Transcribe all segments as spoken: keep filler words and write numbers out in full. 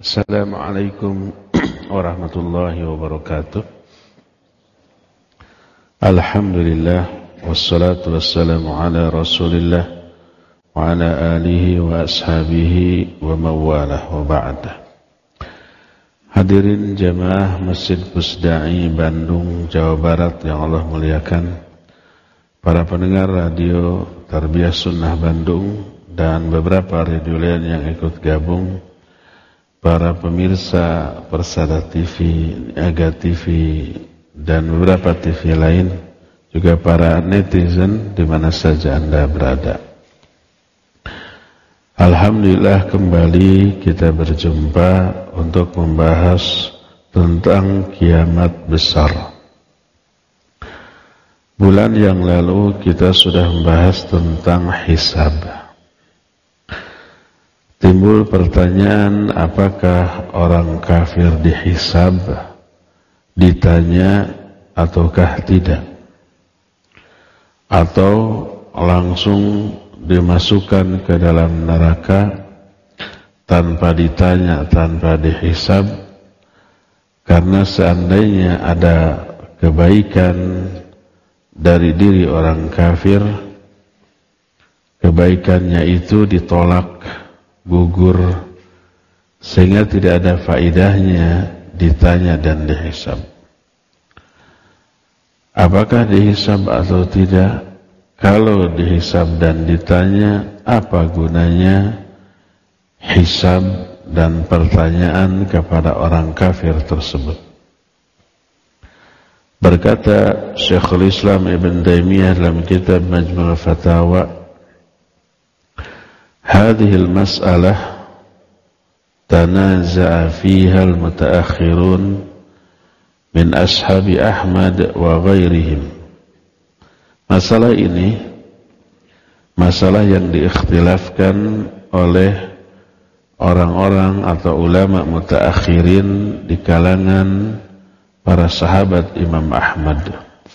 Assalamualaikum warahmatullahi wabarakatuh. Alhamdulillah wassalatu wassalamu ala Rasulillah wa ala alihi wa ashabihi wa mawalah wa ba'dah. Hadirin jamaah Masjid Pusdai Bandung, Jawa Barat yang Allah muliakan, para pendengar radio Tarbiyah Sunnah Bandung dan beberapa radio lain yang ikut gabung, para pemirsa Persada T V, Aga T V, dan beberapa T V lain, juga para netizen di mana saja Anda berada. Alhamdulillah kembali kita berjumpa untuk membahas tentang kiamat besar. Bulan yang lalu kita sudah membahas tentang hisab. Timbul pertanyaan, apakah orang kafir dihisab, ditanya ataukah tidak? Atau langsung dimasukkan ke dalam neraka tanpa ditanya, tanpa dihisab? Karena seandainya ada kebaikan dari diri orang kafir, kebaikannya itu ditolak, gugur, sehingga tidak ada faidahnya ditanya dan dihisab. Apakah dihisab atau tidak? Kalau dihisab dan ditanya, apa gunanya hisab dan pertanyaan kepada orang kafir tersebut? Berkata Syekhul Islam Ibn Taimiyah dalam kitab Majmu' al-Fatawa, هذه المسألة تنازع فيها المتأخرون من أصحاب أحمد وغيرهم. Masalah ini masalah yang diikhtilafkan oleh orang-orang atau ulama mutaakhirin di kalangan para sahabat Imam Ahmad.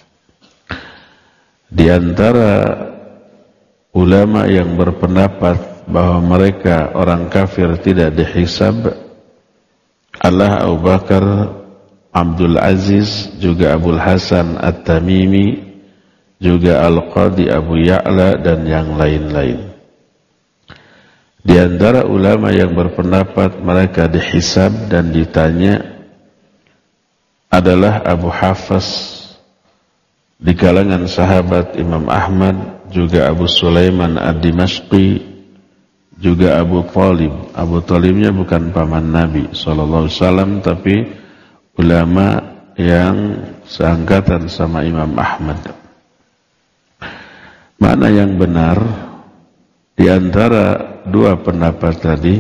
Di antara ulama yang berpendapat bahwa mereka orang kafir tidak dihisab adalah Abu Bakar, Abdul Aziz, juga Abul Hasan At-Tamimi, juga Al-Qadi Abu Ya'la dan yang lain-lain. Di antara ulama yang berpendapat mereka dihisab dan ditanya adalah Abu Hafs di kalangan sahabat Imam Ahmad, juga Abu Sulaiman Ad-Dimashqi, juga Abu Talib. Abu Talibnya bukan paman Nabi sallallahu alaihi wasallam, tapi ulama yang seangkatan sama Imam Ahmad. Mana yang benar di antara dua pendapat tadi?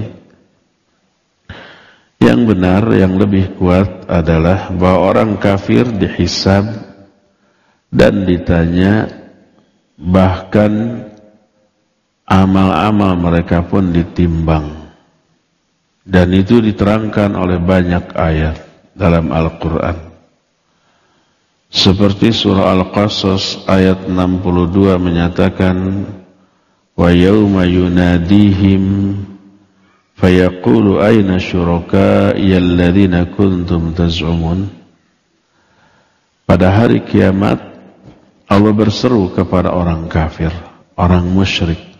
Yang benar, yang lebih kuat adalah bahwa orang kafir dihisab dan ditanya, bahkan amal-amal mereka pun ditimbang. Dan itu diterangkan oleh banyak ayat dalam Al-Quran. Seperti surah Al-Qasas ayat enam puluh dua menyatakan, wa yawma yunadihim fayaqulu ayna syuraka'i alladhina kuntum taz'umun. Pada hari kiamat Allah berseru kepada orang kafir, orang musyrik,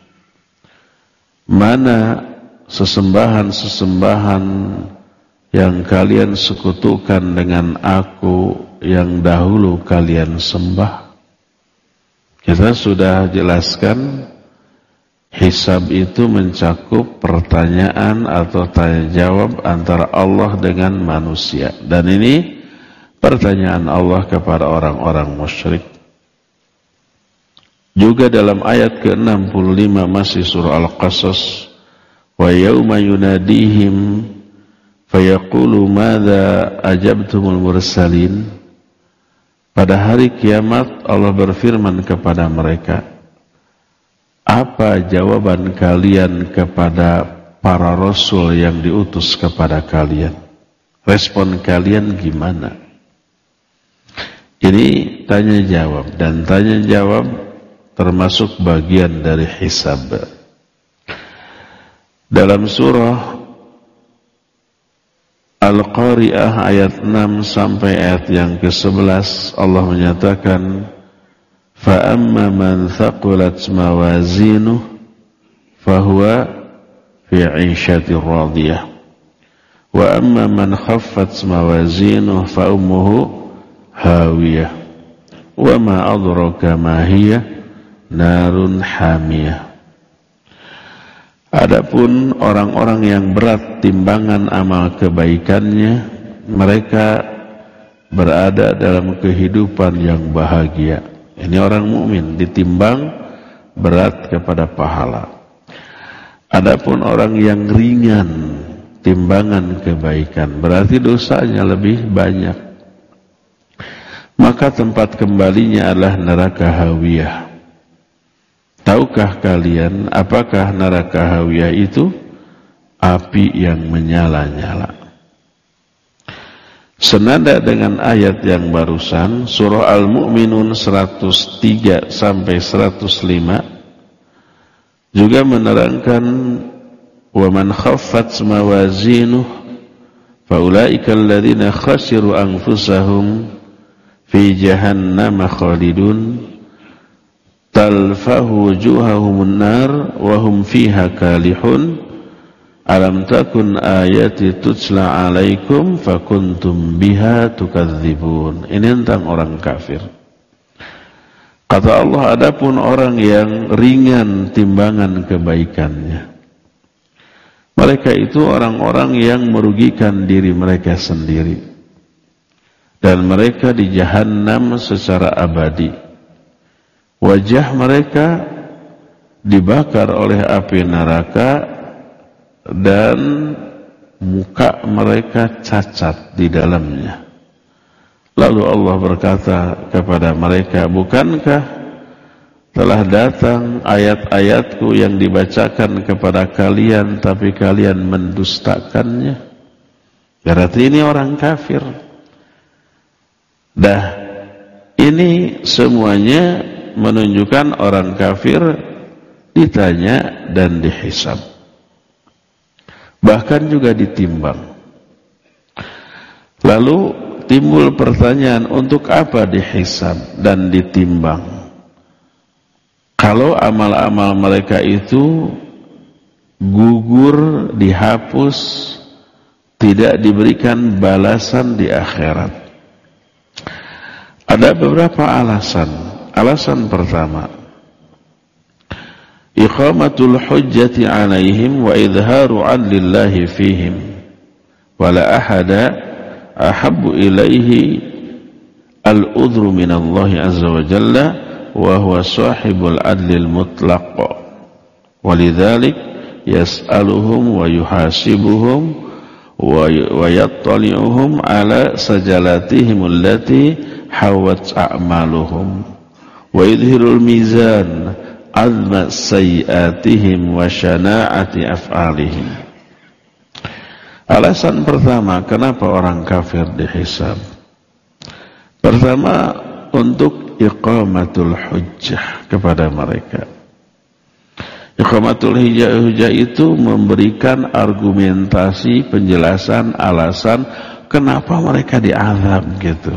mana sesembahan-sesembahan yang kalian sekutukan dengan aku yang dahulu kalian sembah? Kita sudah jelaskan hisab itu mencakup pertanyaan atau tanya jawab antara Allah dengan manusia. Dan ini pertanyaan Allah kepada orang-orang musyrik. Juga dalam ayat ke enam puluh lima masih surah Al-Qasas, wa yawma yunadihim fayaqulu madza ajabtumul mursalin. Pada hari kiamat Allah berfirman kepada mereka, apa jawaban kalian kepada para rasul yang diutus kepada kalian? Respon kalian gimana? Ini tanya jawab, dan tanya jawab termasuk bagian dari hisab. Dalam surah Al-Qari'ah ayat enam sampai ayat yang ke sebelas Allah menyatakan fa amma man thaqulat mawazinuh fahuwa fi 'ishatir radiyah wa amma man khaffat mawazinuh fa ummuhu hawiyah wa ma adraka ma hiya narun hamiyah. Adapun orang-orang yang berat timbangan amal kebaikannya, mereka berada dalam kehidupan yang bahagia. Ini orang mukmin ditimbang berat kepada pahala. Adapun orang yang ringan timbangan kebaikan, berarti dosanya lebih banyak, maka tempat kembalinya adalah neraka hawiyah. Tahukah kalian apakah neraka hawiyah itu? Api yang menyala-nyala. Senada dengan ayat yang barusan, surah Al-Mu'minun seratus tiga sampai seratus lima juga menerangkan wa man khaffat mawazinuh faulaika alladziina khasiru anfusahum fi jahannam khalidun talfahu wujuhahumun nar wa hum fiha kalihun alam takun ayati tutla alaikum fakuntum biha tukadzibun. Ini tentang orang kafir. Kata Allah, adapun orang yang ringan timbangan kebaikannya, mereka itu orang-orang yang merugikan diri mereka sendiri, dan mereka di Jahannam secara abadi. Wajah mereka dibakar oleh api neraka dan muka mereka cacat di dalamnya. Lalu Allah berkata kepada mereka, bukankah telah datang ayat-ayatku yang dibacakan kepada kalian tapi kalian mendustakannya? Berarti ini orang kafir. Dah, ini semuanya menunjukkan orang kafir ditanya dan dihisab, bahkan juga ditimbang. Lalu timbul pertanyaan, untuk apa dihisab dan ditimbang kalau amal-amal mereka itu gugur, dihapus, tidak diberikan balasan di akhirat? Ada beberapa alasan. Alasan pertama, iqamatul hujjati alaihim wa idharu adlillahi fihim wa la ahada ahabbu ilaihi al-udhru minallahi azza wa jalla wa huwa sahibul adlil mutlaq walidhalik yas'aluhum wa yuhasibuhum wa yattali'uhum ala sajalatihim allati hawat a'maluhum wa yudhirul mizan azma sayyiatihim wa syana'ati af'alihim. Alasan pertama kenapa orang kafir dihisab, pertama untuk iqamatul hujjah kepada mereka. Iqamatul hujjah itu memberikan argumentasi, penjelasan, alasan kenapa mereka diazab gitu.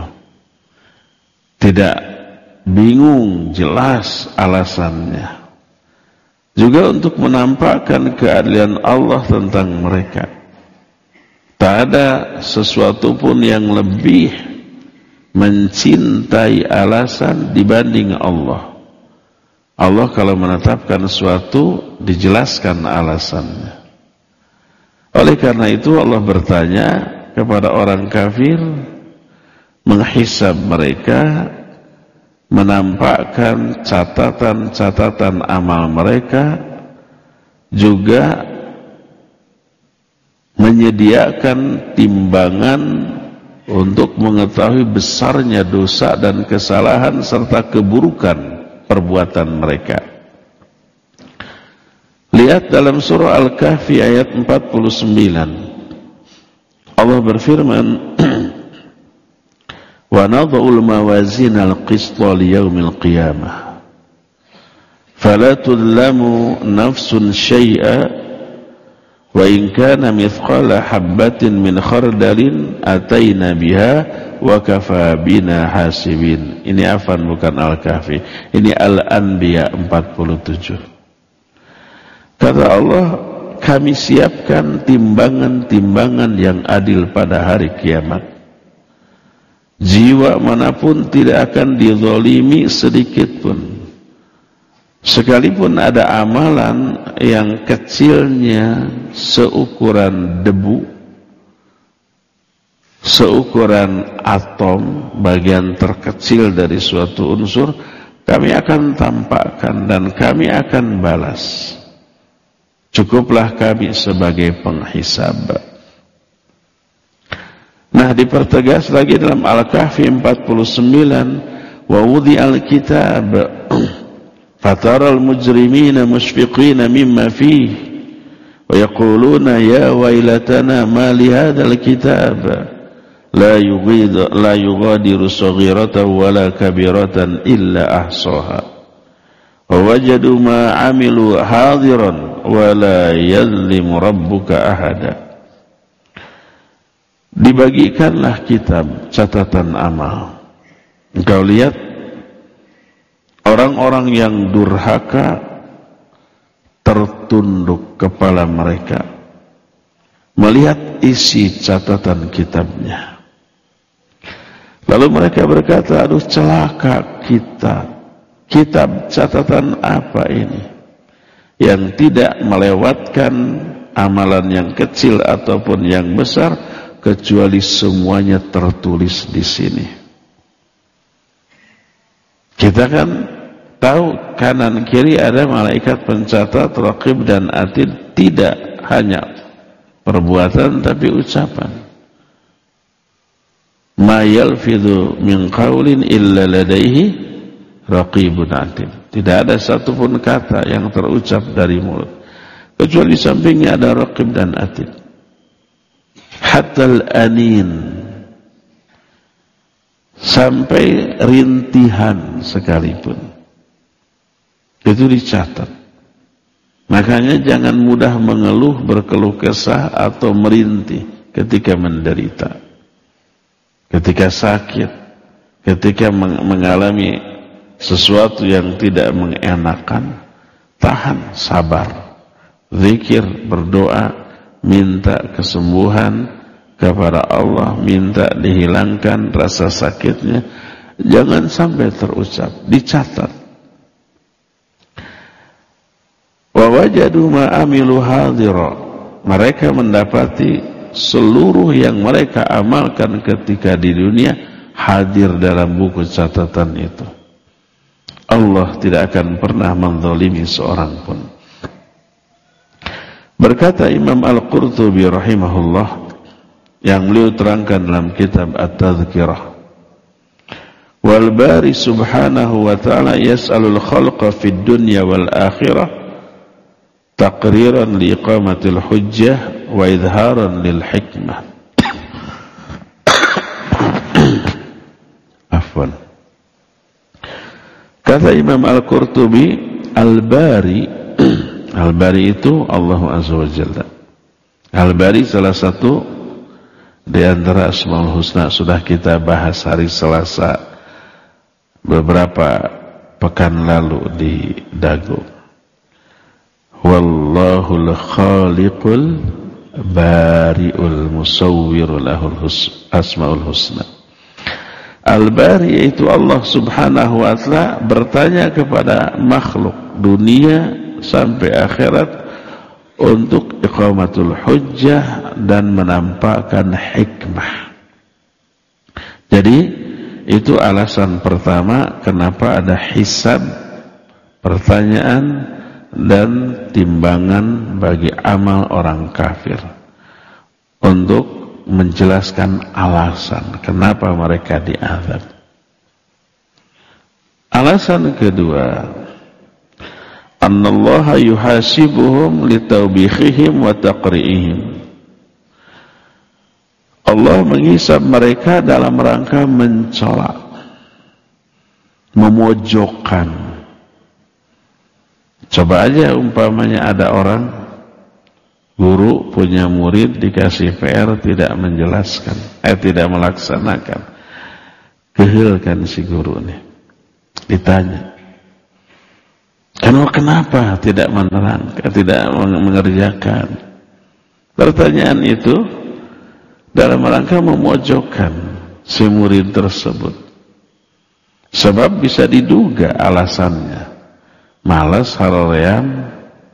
Tidak bingung, jelas alasannya. Juga untuk menampakkan keadilan Allah tentang mereka. Tak ada sesuatu pun yang lebih mencintai alasan dibanding Allah. Allah kalau menetapkan sesuatu dijelaskan alasannya. Oleh karena itu Allah bertanya kepada orang kafir, menghisab mereka, menampakkan catatan-catatan amal mereka, juga menyediakan timbangan untuk mengetahui besarnya dosa dan kesalahan serta keburukan perbuatan mereka. Lihat dalam surah Al-Kahfi ayat empat puluh sembilan. Allah berfirman, wa nadha'ul mawazina al-qista liyaumil qiyamah fala tudlamu nafsun syai'a Wa in kana mithqala habbatin min khardalin ataina biha wa kafa bina hasibin. Ini Afan bukan Al-Kahfi. Ini Al-Anbiya empat puluh tujuh. Kata Allah, kami siapkan timbangan-timbangan yang adil pada hari kiamat. Jiwa manapun tidak akan dizalimi sedikit pun. Sekalipun ada amalan yang kecilnya seukuran debu, seukuran atom, bagian terkecil dari suatu unsur, kami akan tampakkan dan kami akan balas. Cukuplah kami sebagai penghisab. Nah, dipertegas lagi dalam Al-Kahfi empat puluh sembilan, wa wudhi'al kitab fataral mujrimina mushfiqina mimma fihi wa yaquluna ya wailatana ma li hadzal kitab la yughadiru la yughadiru saghiratan wala kabiratan illa ahsaha wa wajadu ma amilu hadiran wala yadhlimu rabbuka ahada. Dibagikanlah kitab catatan amal. Engkau lihat orang-orang yang durhaka tertunduk kepala mereka melihat isi catatan kitabnya. Lalu mereka berkata, aduh celaka kita, kitab catatan apa ini yang tidak melewatkan amalan yang kecil ataupun yang besar, kecuali semuanya tertulis di sini. Kita kan tahu kanan kiri ada malaikat pencatat, raqib dan atid, tidak hanya perbuatan tapi ucapan. Ma yalfidhu min qaulin illa ladaihi raqibun atid. Tidak ada satupun kata yang terucap dari mulut kecuali di sampingnya ada raqib dan atid. Hatta al-anin, sampai rintihan sekalipun itu dicatat. Makanya jangan mudah mengeluh, berkeluh kesah atau merintih ketika menderita, ketika sakit, ketika mengalami sesuatu yang tidak mengenakan. Tahan, sabar, zikir, berdoa, minta kesembuhan kepada Allah, minta dihilangkan rasa sakitnya. Jangan sampai terucap, dicatat. Wa wajadu ma amilu hadira, mereka mendapati seluruh yang mereka amalkan ketika di dunia hadir dalam buku catatan itu. Allah tidak akan pernah menzalimi seorang pun. Berkata Imam Al-Qurtubi rahimahullah, yang beliau terangkan dalam kitab At-Tadhkirah, wal bari subhanahu wa ta'ala yas'alul khalqa fid dunya wal akhirah taqriran li iqamatil hujjah wa idharan lil hikmah. Afwan. Kata Imam Al-Qurtubi, Al-Bari, Al-Bari itu Allah Azza wa Jalla. Al-Bari salah satu di antara Asmaul Husna, sudah kita bahas hari Selasa beberapa pekan lalu di Dago. Wallahul khaliqul bari'ul musawwirul lahul asmaul husna. Al-Bari yaitu Allah subhanahu wa ta'ala bertanya kepada makhluk dunia sampai akhirat untuk iqamatul hujjah dan menampakkan hikmah. Jadi itu alasan pertama kenapa ada hisab, pertanyaan dan timbangan bagi amal orang kafir, untuk menjelaskan alasan kenapa mereka diazab. Alasan kedua, annallaha yuhasibuhum litawbihihim wa taqri'ihim. Allah menghisab mereka dalam rangka mencela, memojokkan. Coba aja umpamanya ada orang Guru punya murid dikasih P R tidak menjelaskan, eh tidak melaksanakan. Kehilkan si guru nih. Ditanya, kenapa tidak menerangkan, tidak mengerjakan? Pertanyaan itu dalam rangka memojokkan si murid tersebut. Sebab bisa diduga alasannya. Malas harorean,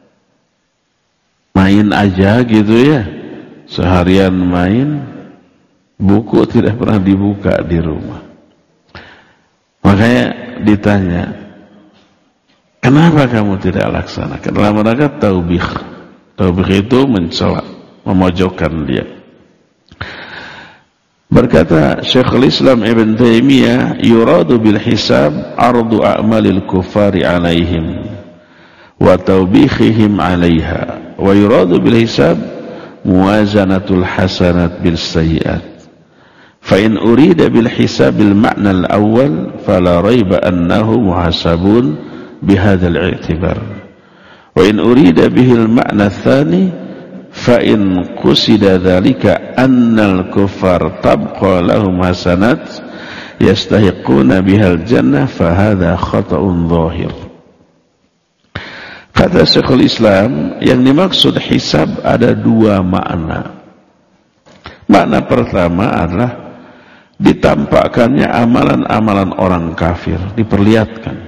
main aja gitu ya. Seharian main, buku tidak pernah dibuka di rumah. Makanya ditanya, kenapa kamu tidak laksanakan? Dalam rangka taubih. Taubih itu mencela, memojokkan dia. Berkata Syekhul Islam Ibn Taimiyah, yuradu bil hisab ardu a'malil kufari alaihim wa taubihihim alaiha, wa yuradu bil hisab muwazanatul hasanat bil sayyiat. Fa in urida bil hisab bil ma'na al awwal fala raiba annahu muhasabun bihadzal i'tibar, wa in urida bihi al ma'na tsani fa in qusida dzalika annal kuffar tabqa lahum hasanat yastahiquna bihal jannah fa hadza khata'un zahir. Kata Syekhul Islam, yang dimaksud hisab ada dua makna. Makna pertama adalah ditampakkannya amalan-amalan orang kafir, diperlihatkan.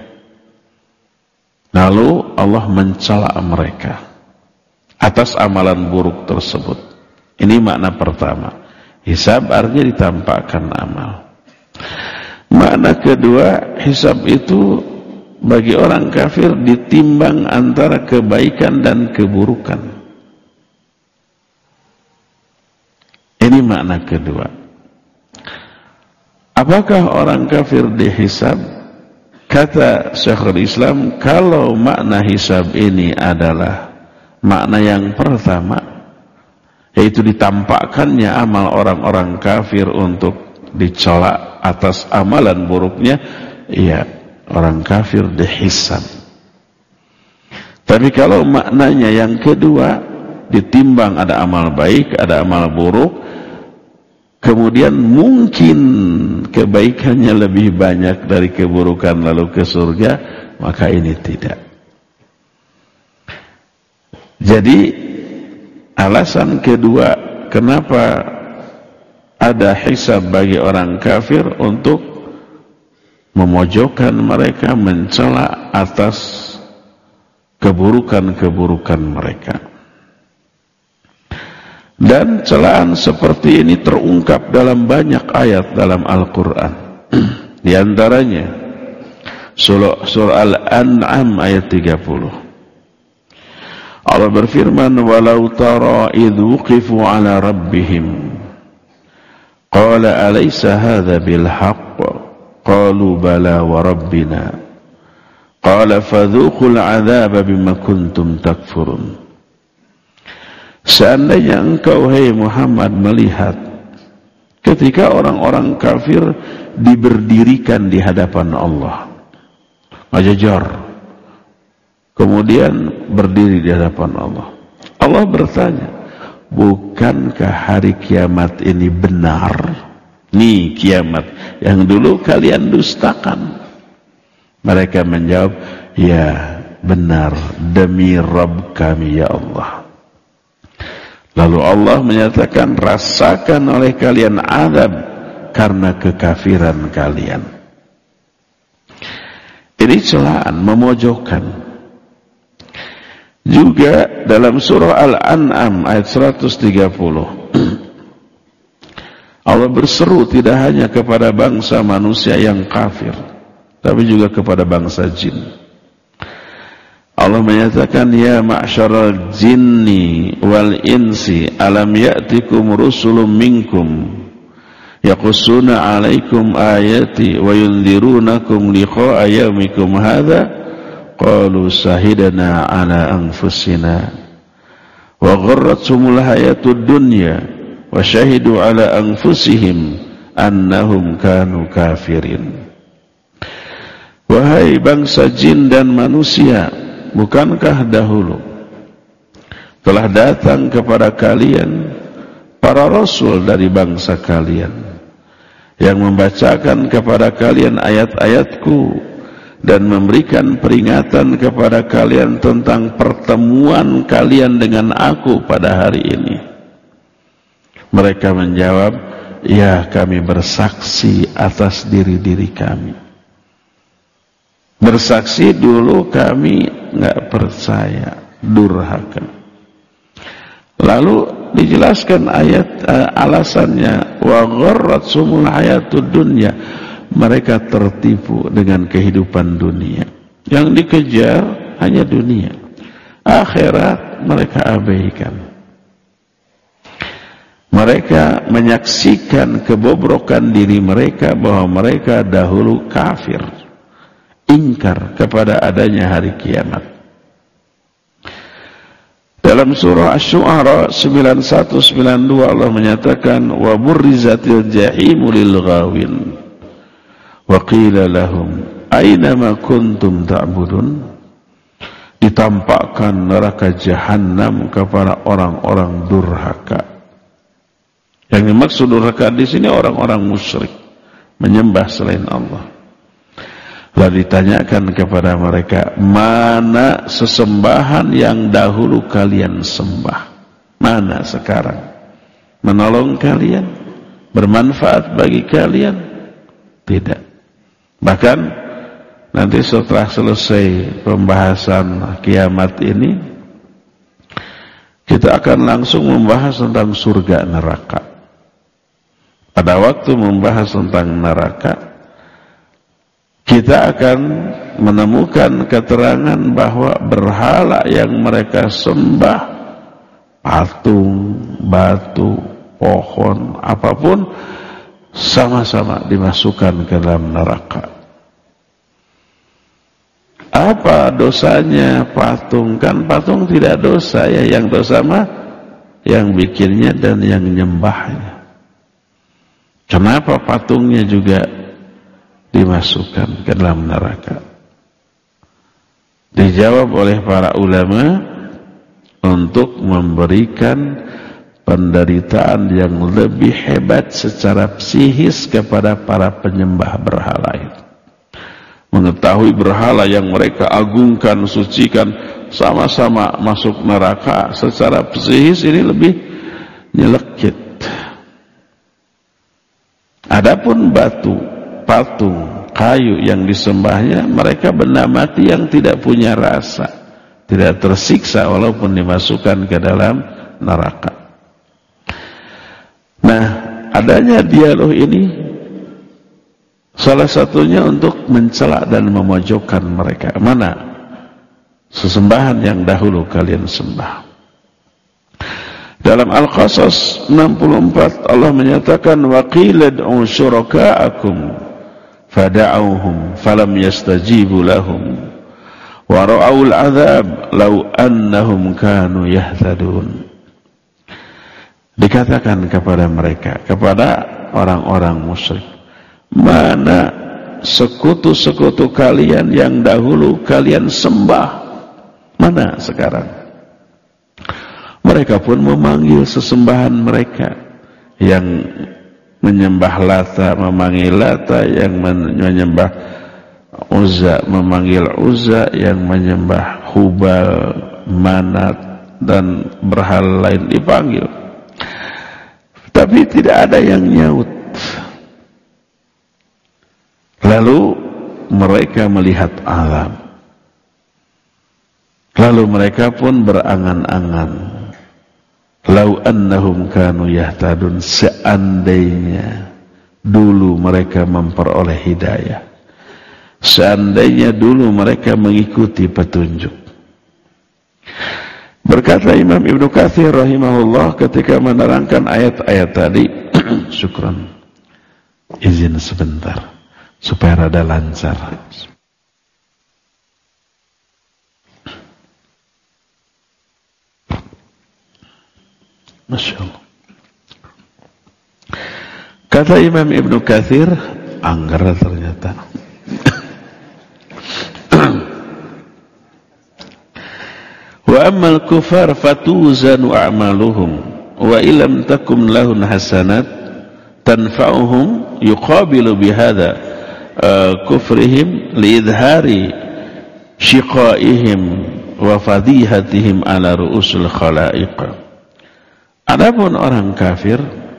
Lalu Allah mencela mereka atas amalan buruk tersebut. Ini makna pertama. Hisab artinya ditampakkan amal. Makna kedua, hisab itu bagi orang kafir ditimbang antara kebaikan dan keburukan. Ini makna kedua. Apakah orang kafir dihisab? Kata Syekhul Islam, kalau makna hisab ini adalah makna yang pertama, yaitu ditampakkannya amal orang-orang kafir untuk dicela atas amalan buruknya, ya, orang kafir dihisab. Tapi kalau maknanya yang kedua, ditimbang ada amal baik, ada amal buruk, kemudian mungkin kebaikannya lebih banyak dari keburukan lalu ke surga, maka ini tidak. Jadi alasan kedua kenapa ada hisab bagi orang kafir untuk memojokkan mereka, mencela atas keburukan-keburukan mereka. Dan celaan seperti ini terungkap dalam banyak ayat dalam Al-Quran. Di antaranya surah, surah Al-An'am ayat tiga puluh. Allah berfirman, walau tara idh wuqifu ala rabbihim qala alaysa hadha bil haqq qalu bala wa rabbina qala fadhuqul adzaba bima kuntum takfurun. Seandainya engkau, hai Muhammad, melihat ketika orang-orang kafir diberdirikan di hadapan Allah, majajar, kemudian berdiri di hadapan Allah. Allah bertanya, bukankah hari kiamat ini benar? Nih kiamat yang dulu kalian dustakan. Mereka menjawab, ya benar, demi Rabb kami ya Allah. Lalu Allah menyatakan, rasakan oleh kalian azab karena kekafiran kalian. Ini celaan, memojokkan. Juga dalam surah Al-An'am ayat seratus tiga puluh Allah berseru tidak hanya kepada bangsa manusia yang kafir, tapi juga kepada bangsa jin. Allah menyatakan, ya ma'syaral jinni wal insi alam ya'tikum rusulun minkum yaqussuna alaikum ayati wa yunzirunakum liqa'a yaumikum hadha qalu sahidana ala anfusina wa gharrathumul hayatud dunya wa syahidu ala anfusihim annahum kanu kafirin. Wahai bangsa jin dan manusia, bukankah dahulu telah datang kepada kalian para rasul dari bangsa kalian yang membacakan kepada kalian ayat-ayatku dan memberikan peringatan kepada kalian tentang pertemuan kalian dengan aku pada hari ini. Mereka menjawab, ya kami bersaksi atas diri-diri kami. Bersaksi dulu kami nggak percaya, durhaka. Lalu dijelaskan ayat uh, alasannya, wa gharratsumul hayatud dunya. Mereka tertipu dengan kehidupan dunia. Yang dikejar hanya dunia. Akhirat mereka abaikan. Mereka menyaksikan kebobrokan diri mereka bahwa mereka dahulu kafir, ingkar kepada adanya hari kiamat. Dalam surah Asy-Syu'ara sembilan puluh satu sembilan puluh dua Allah menyatakan, wa burrizatil jahimu lil ghawin wa qila lahum aina ma kuntum ta'budun. Ditampakkan neraka jahanam kepada orang-orang durhaka. Yang dimaksud durhaka di sini orang-orang musyrik, menyembah selain Allah. Lalu ditanyakan kepada mereka, mana sesembahan yang dahulu kalian sembah? Mana sekarang? Menolong kalian? Bermanfaat bagi kalian? Tidak. Bahkan nanti setelah selesai pembahasan kiamat ini, kita akan langsung membahas tentang surga neraka. Pada waktu membahas tentang neraka, kita akan menemukan keterangan bahwa berhala yang mereka sembah, patung, batu, pohon, apapun, sama-sama dimasukkan ke dalam neraka. Apa dosanya patung? Kan patung tidak dosa ya, yang dosa mah yang bikinnya dan yang nyembahnya. Kenapa patungnya juga dimasukkan ke dalam neraka? Dijawab oleh para ulama untuk memberikan penderitaan yang lebih hebat secara psikis kepada para penyembah berhala itu. Mengetahui berhala yang mereka agungkan, sucikan, sama-sama masuk neraka, secara psikis ini lebih nyelekit. Adapun batu, patung, kayu yang disembahnya, mereka benda mati yang tidak punya rasa, tidak tersiksa walaupun dimasukkan ke dalam neraka. Nah, adanya dialog ini salah satunya untuk mencela dan memojokkan mereka. Mana sesembahan yang dahulu kalian sembah? Dalam Al-Qasas enam puluh empat Allah menyatakan, wa qila ad'u syuraka'akum fada'uhum falam yastajibu lahum wa ra'awul 'adzab law annahum kanu yahtadun. Dikatakan kepada mereka, kepada orang-orang musyrik, mana sekutu-sekutu kalian yang dahulu kalian sembah? Mana sekarang? Mereka pun memanggil sesembahan mereka yang menyembah Lata, memanggil Lata, yang menyembah Uzza, memanggil Uzza, yang menyembah Hubal, Manat, dan berhala lain dipanggil. Tapi tidak ada yang nyaut. Lalu mereka melihat alam. Lalu mereka pun berangan-angan, lau annahum kanu yahtadun, seandainya dulu mereka memperoleh hidayah, seandainya dulu mereka mengikuti petunjuk. Berkata Imam Ibnu Katsir rahimahullah ketika menerangkan ayat-ayat tadi, syukran, izin sebentar supaya rada lancar. Masya Allah. Kata Imam Ibnu Katsir, anggar ternyata. Wa ammal kufar fatuzanu a'maluhum wa illam takum lahun hasanat tanfa'uhum yuqabilu bihadha uh, kufrihim liidhari syiqaihim wa fadihatihim ala ru'usul khalaiq. Adapun orang kafir,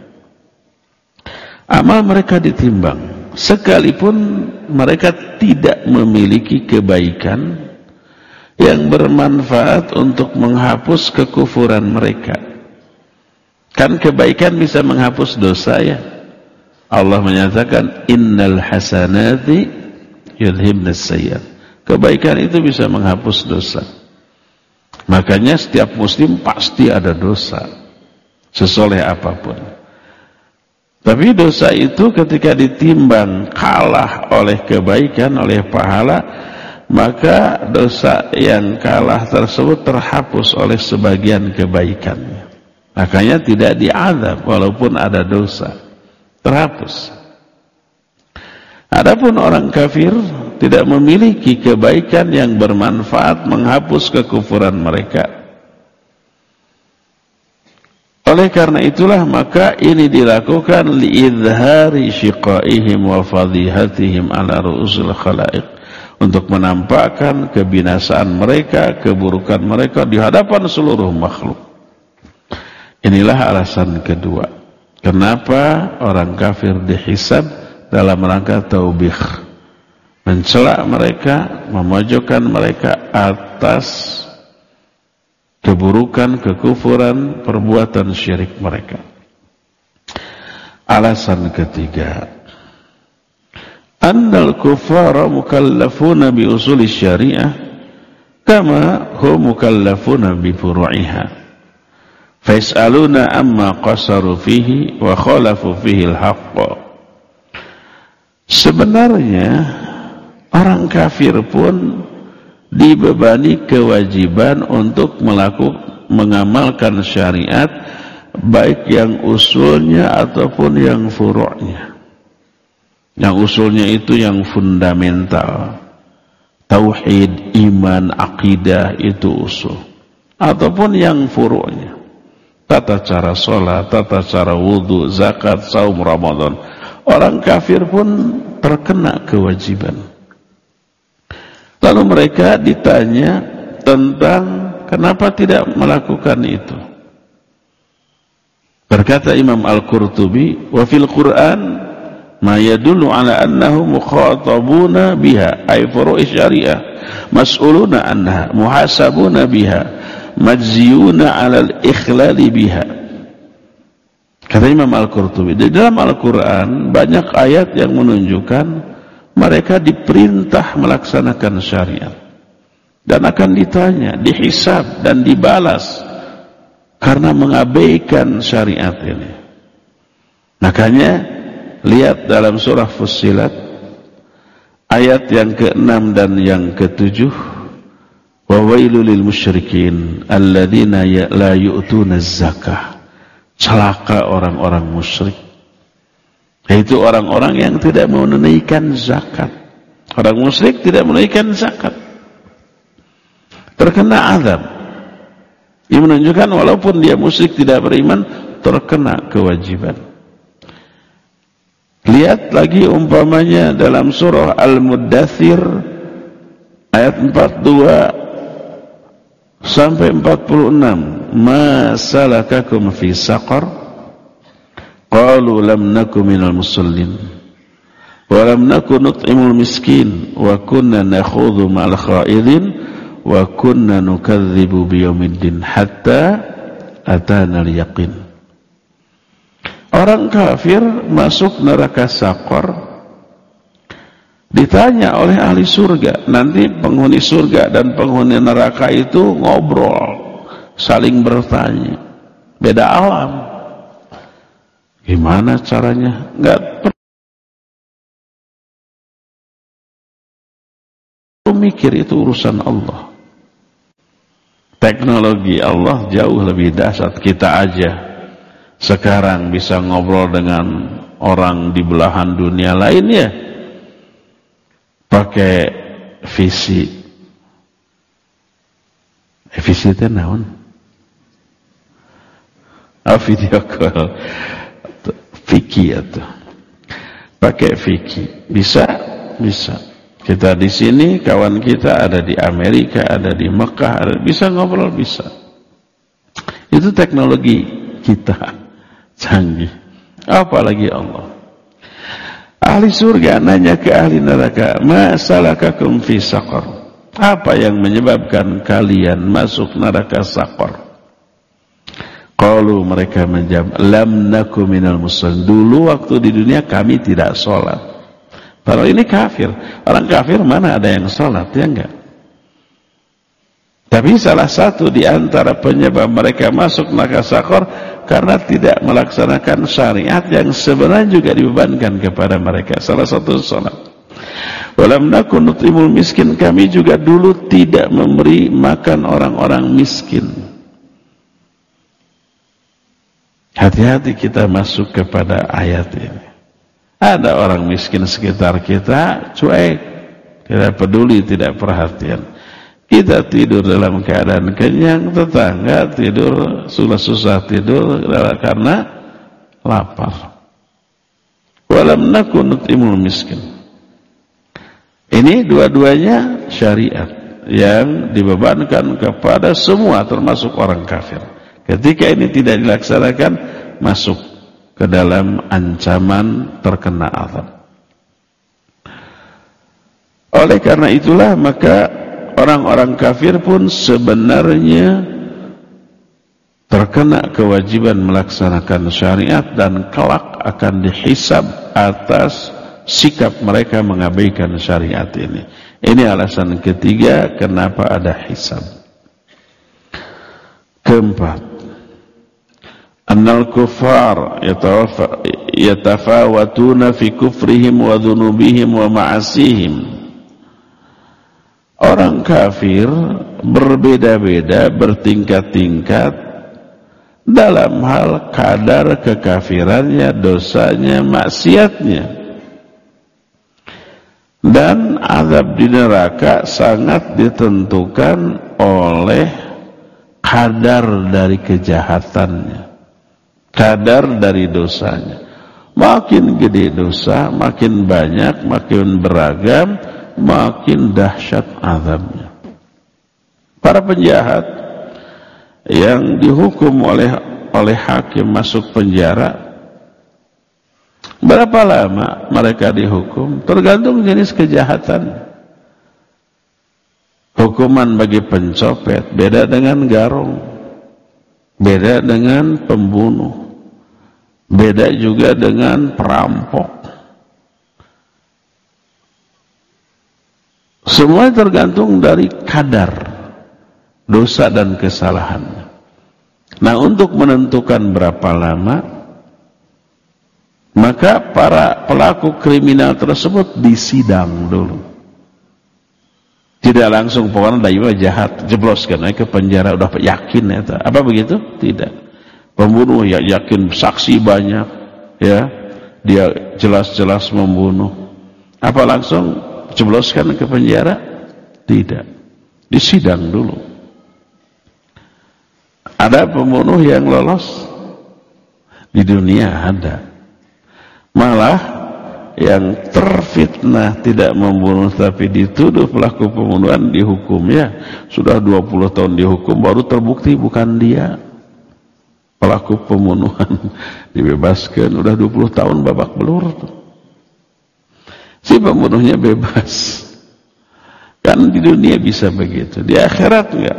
amal mereka ditimbang sekalipun mereka tidak memiliki kebaikan yang bermanfaat untuk menghapus kekufuran mereka. Kan kebaikan bisa menghapus dosa ya. Allah menyatakan innal hasanati yudhibnas sayyi'at. Kebaikan itu bisa menghapus dosa. Makanya setiap muslim pasti ada dosa, sesoleh apapun. Tapi dosa itu ketika ditimbang kalah oleh kebaikan, oleh pahala, maka dosa yang kalah tersebut terhapus oleh sebagian kebaikannya. Makanya tidak diazab walaupun ada dosa, terhapus. Adapun orang kafir tidak memiliki kebaikan yang bermanfaat menghapus kekufuran mereka. Oleh karena itulah maka ini dilakukan liidhari syiqaihim wa fadhihatihim ala ru'usul khalaiq, untuk menampakkan kebinasaan mereka, keburukan mereka di hadapan seluruh makhluk. Inilah alasan kedua kenapa orang kafir dihisab dalam rangka taubih, mencela mereka, memojokkan mereka atas keburukan, kekufuran, perbuatan syirik mereka. Alasan ketiga, annal kufara mukallafuna bi usuli syariah kama hum mukallafuna bi furu'iha. Fais'aluna amma qasaru fihi wa khalafu fihi al-haqq. Sebenarnya orang kafir pun dibebani kewajiban untuk melakukan mengamalkan syariat, baik yang usulnya ataupun yang furu'nya. Yang usulnya itu yang fundamental, tauhid, iman, akidah, itu usul. Ataupun yang furu'nya, tata cara sholat, tata cara wudu, zakat, saum, Ramadan. Orang kafir pun terkena kewajiban. Lalu mereka ditanya tentang kenapa tidak melakukan itu. Berkata Imam Al-Qurtubi, wa fil Qur'an ma yadullu ala annahu mukhatabuna biha ay furu'i syariah mas'uluna anha muhasabuna biha majziyuna 'ala al-ikhlali biha. Kata Imam Al-Qurtubi, di dalam Al-Qur'an banyak ayat yang menunjukkan mereka diperintah melaksanakan syariat dan akan ditanya, dihisab dan dibalas karena mengabaikan syariat ini. Makanya lihat dalam surah Fussilat ayat yang keenam dan yang ketujuh, wa wailul lil musyrikin alladzina la yu'tuna zakah. Celaka orang-orang musyrik, yaitu orang-orang yang tidak menunaikan zakat. Orang musyrik tidak menunaikan zakat, terkena azab. Ini menunjukkan walaupun dia musyrik tidak beriman, terkena kewajiban. Lihat lagi umpamanya dalam surah Al-Muddathir ayat empat puluh dua sampai empat puluh enam. Ma salakakum fi saqar? Qalu lam naku minal musallin wa lam naku nut'imul miskin wa kunna nakhudhu ma'al kha'idin wa kunna nukadzibu biyaumiddin hatta atana al-yaqin. Orang kafir masuk neraka Saqar, ditanya oleh ahli surga. Nanti penghuni surga dan penghuni neraka itu ngobrol, saling bertanya, beda alam. Gimana caranya? Enggak perlu mikir, itu urusan Allah. Teknologi Allah jauh lebih dahsyat. Kita aja sekarang bisa ngobrol dengan orang di belahan dunia lainnya pakai visi. Efisien naon? Oh, video call. Fikih atau pakai fikih. Bisa, bisa. Kita di sini, kawan kita ada di Amerika, ada di Mekah, ada, bisa ngobrol, bisa. Itu teknologi kita canggih. Apalagi Allah. Ahli surga nanya ke ahli neraka, ma salakakum fi saqar? Apa yang menyebabkan kalian masuk neraka Saqar? Qalu, mereka menjawab, lam naku minal musallin. Dulu waktu di dunia kami tidak sholat. Padahal ini kafir. Orang kafir mana ada yang sholat, ya enggak? Tapi salah satu di antara penyebab mereka masuk neraka Saqar karena tidak melaksanakan syariat yang sebenarnya juga dibebankan kepada mereka. Salah satu sholat. Walam nakun nut'imul miskin, kami juga dulu tidak memberi makan orang-orang miskin. Hati-hati kita masuk kepada ayat ini. Ada orang miskin sekitar kita, cuek, tidak peduli, tidak perhatian. Kita tidur dalam keadaan kenyang, tetangga tidur susah-susah tidur karena lapar. Walam nakun nut'imul miskin. Ini dua-duanya syariat yang dibebankan kepada semua, termasuk orang kafir. Ketika ini tidak dilaksanakan, masuk ke dalam ancaman terkena azab. Oleh karena itulah, maka orang-orang kafir pun sebenarnya terkena kewajiban melaksanakan syariat dan kelak akan dihisab atas sikap mereka mengabaikan syariat ini. Ini alasan ketiga kenapa ada hisab. Keempat, annal kuffar yatafawatuna fi kufrihim wa dhunubihim wa ma'asihim. Orang kafir berbeda-beda, bertingkat-tingkat dalam hal kadar kekafirannya, dosanya, maksiatnya. Dan azab di neraka sangat ditentukan oleh kadar dari kejahatannya, kadar dari dosanya. Makin gede dosa, makin banyak, makin beragam, makin dahsyat azabnya. Para penjahat yang dihukum oleh oleh hakim masuk penjara, berapa lama mereka dihukum? Tergantung jenis kejahatan. Hukuman bagi pencopet beda dengan garong, beda dengan pembunuh, beda juga dengan perampok. Semua tergantung dari kadar dosa dan kesalahannya. Nah, untuk menentukan berapa lama, maka para pelaku kriminal tersebut disidang dulu. Tidak langsung pokoknya daima jahat, jebloskan ke penjara, udah yakin ya. Apa begitu? Tidak. Pembunuh ya yakin, saksi banyak, ya, dia jelas-jelas membunuh. Apa langsung jebloskan ke penjara? Tidak. Disidang dulu. Ada pembunuh yang lolos di dunia, ada. Malah yang terfitnah tidak membunuh tapi dituduh pelaku pembunuhan dihukumnya sudah dua puluh tahun dihukum, baru terbukti bukan dia pelaku pembunuhan, dibebaskan, udah dua puluh tahun babak belur tuh. Si pembunuhnya bebas. Kan di dunia bisa begitu, di akhirat enggak.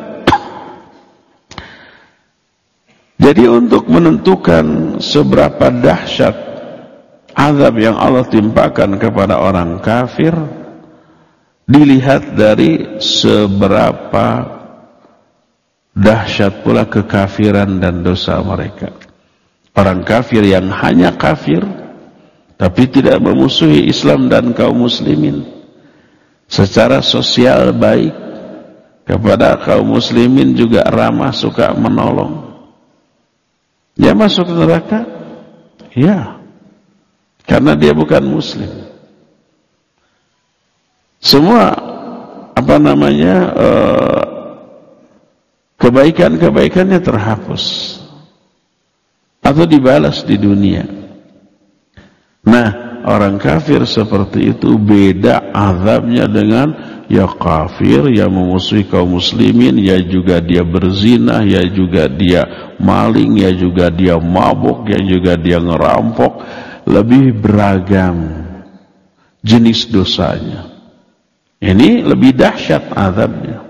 Jadi untuk menentukan seberapa dahsyat azab yang Allah timpakan kepada orang kafir, dilihat dari seberapa dahsyat pula kekafiran dan dosa mereka. Orang kafir yang hanya kafir tapi tidak memusuhi Islam dan kaum muslimin, secara sosial baik kepada kaum muslimin, juga ramah, suka menolong, dia masuk neraka? Ya, karena dia bukan muslim. Semua apa namanya uh, kebaikan-kebaikannya terhapus atau dibalas di dunia. Nah, orang kafir seperti itu beda azabnya dengan ya kafir, ya memusuhi kaum muslimin, ya juga dia berzina, ya juga dia maling, ya juga dia mabuk, ya juga dia ngerampok. Lebih beragam jenis dosanya. Ini lebih dahsyat azabnya.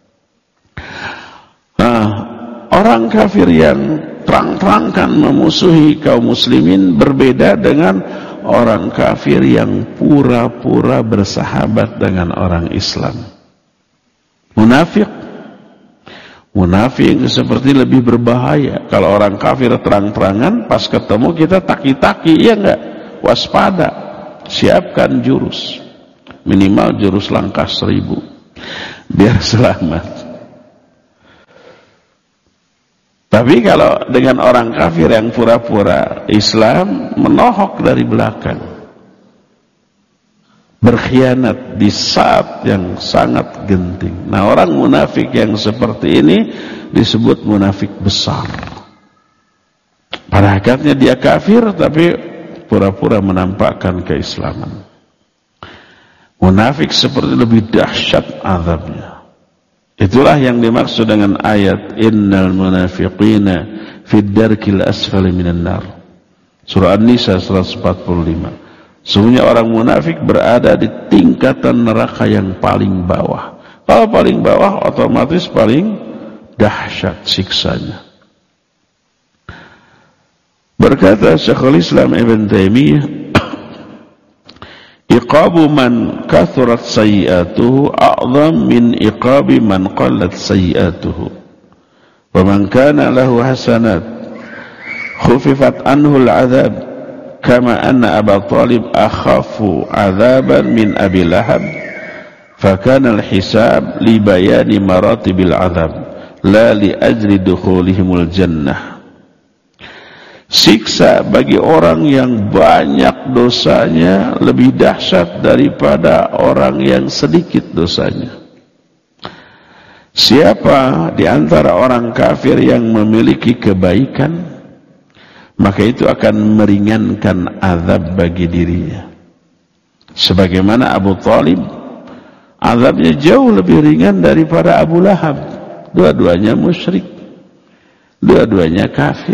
Nah, orang kafir yang terang-terangkan memusuhi kaum muslimin berbeda dengan orang kafir yang pura-pura bersahabat dengan orang Islam. Munafik Munafik seperti lebih berbahaya. Kalau orang kafir terang-terangan, pas ketemu kita taki-taki, ya enggak? Waspada, siapkan jurus. Minimal jurus langkah seribu biar selamat. Tapi kalau dengan orang kafir yang pura-pura Islam, menohok dari belakang, berkhianat di saat yang sangat genting. Nah, orang munafik yang seperti ini disebut munafik besar. Pada hakikatnya dia kafir, tapi pura-pura menampakkan keislaman. Munafik seperti lebih dahsyat azabnya. Itulah yang dimaksud dengan ayat innal munafiqina fid darkil asfali minan nar. Surah An-Nisa seratus empat puluh lima. Sesungguhnya orang munafik berada di tingkatan neraka yang paling bawah. Kalau paling bawah otomatis paling dahsyat siksanya. Berkata Syekhul Islam Ibn Taimiyah, iqabu man kathurat sayyi'atuhu a'zam min iqabi man qallat sayyi'atuhu. Wa man kana lahu hasanat khufifat anhu al-'adzab kama anna Abu Talib akhafu 'adzaban min Abi Lahab fa kana al-hisab li bayani maratibil 'adzab la li ajri dukhulihimul jannah. Siksa bagi orang yang banyak dosanya lebih dahsyat daripada orang yang sedikit dosanya. Siapa di antara orang kafir yang memiliki kebaikan, maka itu akan meringankan azab bagi dirinya. Sebagaimana Abu Talib, azabnya jauh lebih ringan daripada Abu Lahab. Dua-duanya musyrik, dua-duanya kafir.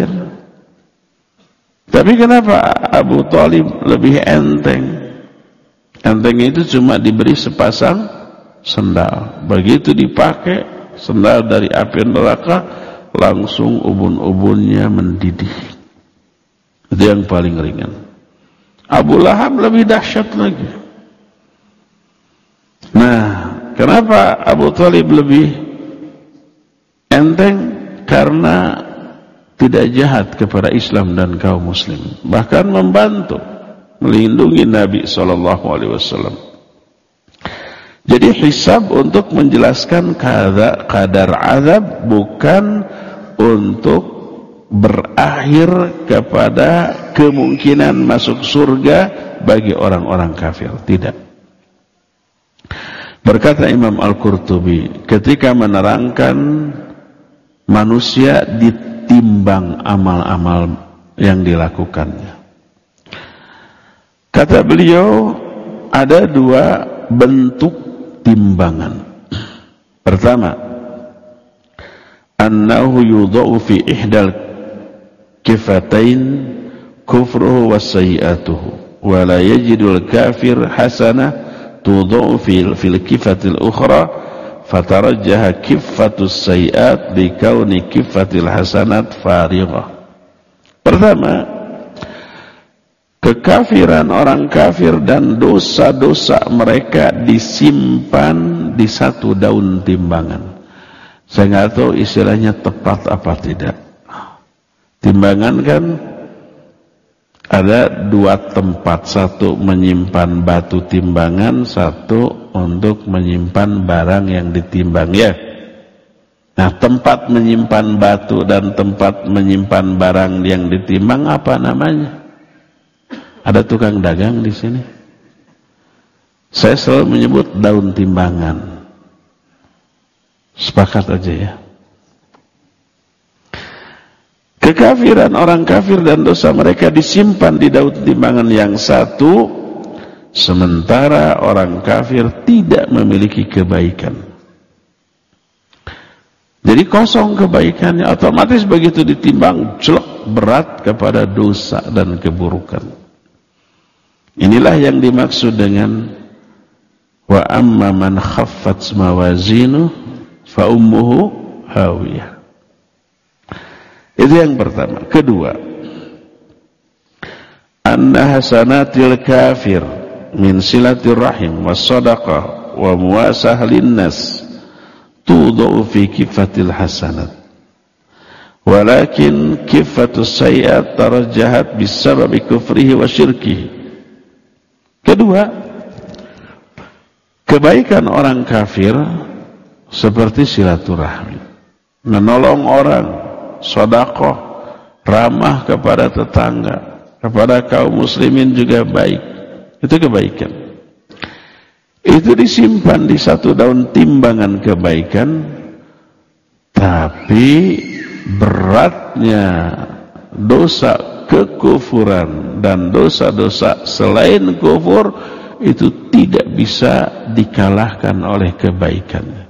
Tapi kenapa Abu Talib lebih enteng? Enteng itu cuma diberi sepasang sendal. Begitu dipakai sendal dari api neraka, langsung ubun-ubunnya mendidih. Itu yang paling ringan. Abu Lahab lebih dahsyat lagi. Nah, kenapa Abu Talib lebih enteng? Karena tidak jahat kepada Islam dan kaum muslim, bahkan membantu melindungi Nabi shallallahu alaihi wasallam. Jadi hisab untuk menjelaskan kadar, kadar azab, bukan untuk berakhir kepada kemungkinan masuk surga bagi orang-orang kafir. Tidak. Berkata Imam Al-Qurtubi ketika menerangkan manusia di timbang amal-amal yang dilakukannya. Kata beliau, ada dua bentuk timbangan. Pertama, annahu yudha'u fi ihdal kifatain kufruhu wa sayyi'atuhu wa la yajidul kafir hasanah tudha'u fil, fil kifatil ukhra fatarajjaha kiffatus sayyi'at bi kauni kiffatil hasanat farighah. Pertama, kekafiran orang kafir dan dosa-dosa mereka disimpan di satu daun timbangan. Saya nggak tahu istilahnya tepat apa tidak. Timbangan kan ada dua tempat, satu menyimpan batu timbangan, satu untuk menyimpan barang yang ditimbang, ya. Nah, tempat menyimpan batu dan tempat menyimpan barang yang ditimbang apa namanya? Ada tukang dagang di sini? Saya selalu menyebut daun timbangan. Sepakat aja ya. Kekafiran orang kafir dan dosa mereka disimpan di daun timbangan yang satu, sementara orang kafir tidak memiliki kebaikan. Jadi kosong kebaikannya, otomatis begitu ditimbang jelek, berat kepada dosa dan keburukan. Inilah yang dimaksud dengan wa amma man khaffat mawazinu fa ummuhu hawiyah. Itu yang pertama. Kedua, anna hasanatil kafir min silatir rahim was sadaqah wa muwasah linnas tudau fi kifatil hasanat, walakin kifatus sayyi'at tarajjahat bisababi kufrihi wa syirkihi. Kedua, kebaikan orang kafir seperti silaturahmi, menolong orang, sedekah, ramah kepada tetangga, kepada kaum muslimin juga baik. Itu kebaikan. Itu disimpan di satu daun timbangan kebaikan, tapi beratnya dosa kekufuran dan dosa-dosa selain kufur itu tidak bisa dikalahkan oleh kebaikannya.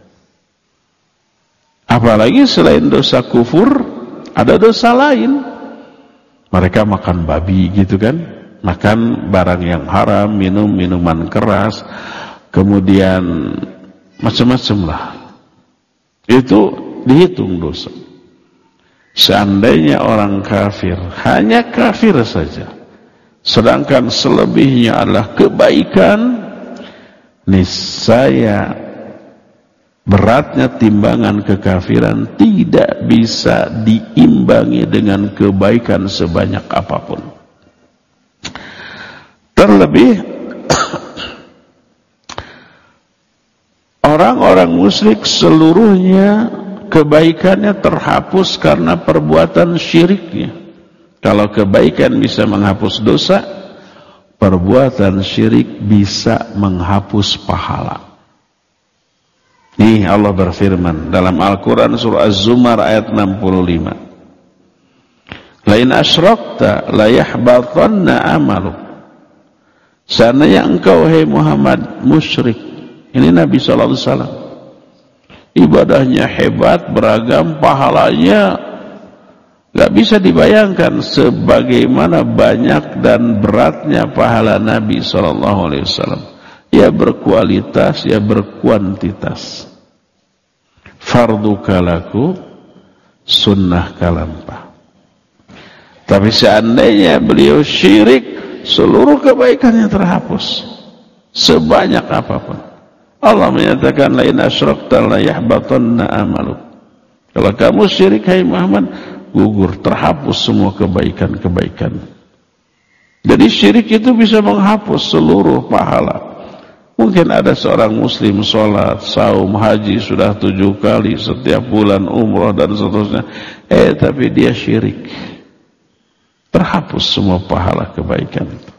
Apalagi selain dosa kufur, ada dosa lain. Mereka makan babi gitu kan, makan barang yang haram, minum minuman keras, kemudian macam-macam lah. Itu dihitung dosa. Seandainya orang kafir hanya kafir saja, sedangkan selebihnya adalah kebaikan, niscaya beratnya timbangan kekafiran tidak bisa diimbangi dengan kebaikan sebanyak apapun. Terlebih orang-orang musyrik seluruhnya kebaikannya terhapus karena perbuatan syiriknya. Kalau kebaikan bisa menghapus dosa, perbuatan syirik bisa menghapus pahala. Nih Allah berfirman dalam Al-Quran surah Az-Zumar ayat enam puluh lima. Lain asyrakta la yahbatanna amaluk. Seandainya engkau hai Muhammad musyrik. Ini Nabi shallallahu alaihi wasallam. Ibadahnya hebat, beragam, pahalanya gak bisa dibayangkan sebagaimana banyak dan beratnya pahala Nabi shallallahu alaihi wasallam. Ya berkualitas, ya berkuantitas. Fardu kalaku, sunnah kalampah. Tapi seandainya beliau syirik, seluruh kebaikannya terhapus sebanyak apapun. Allah menyatakan lain asyrakta la yahbatanna amaluk. Kalau kamu syirik hai Muhammad, gugur, terhapus semua kebaikan-kebaikan. Jadi syirik itu bisa menghapus seluruh pahala. Mungkin ada seorang muslim sholat, saum, haji sudah tujuh kali setiap bulan, umrah dan seterusnya. Eh tapi dia syirik. Terhapus semua pahala kebaikan itu.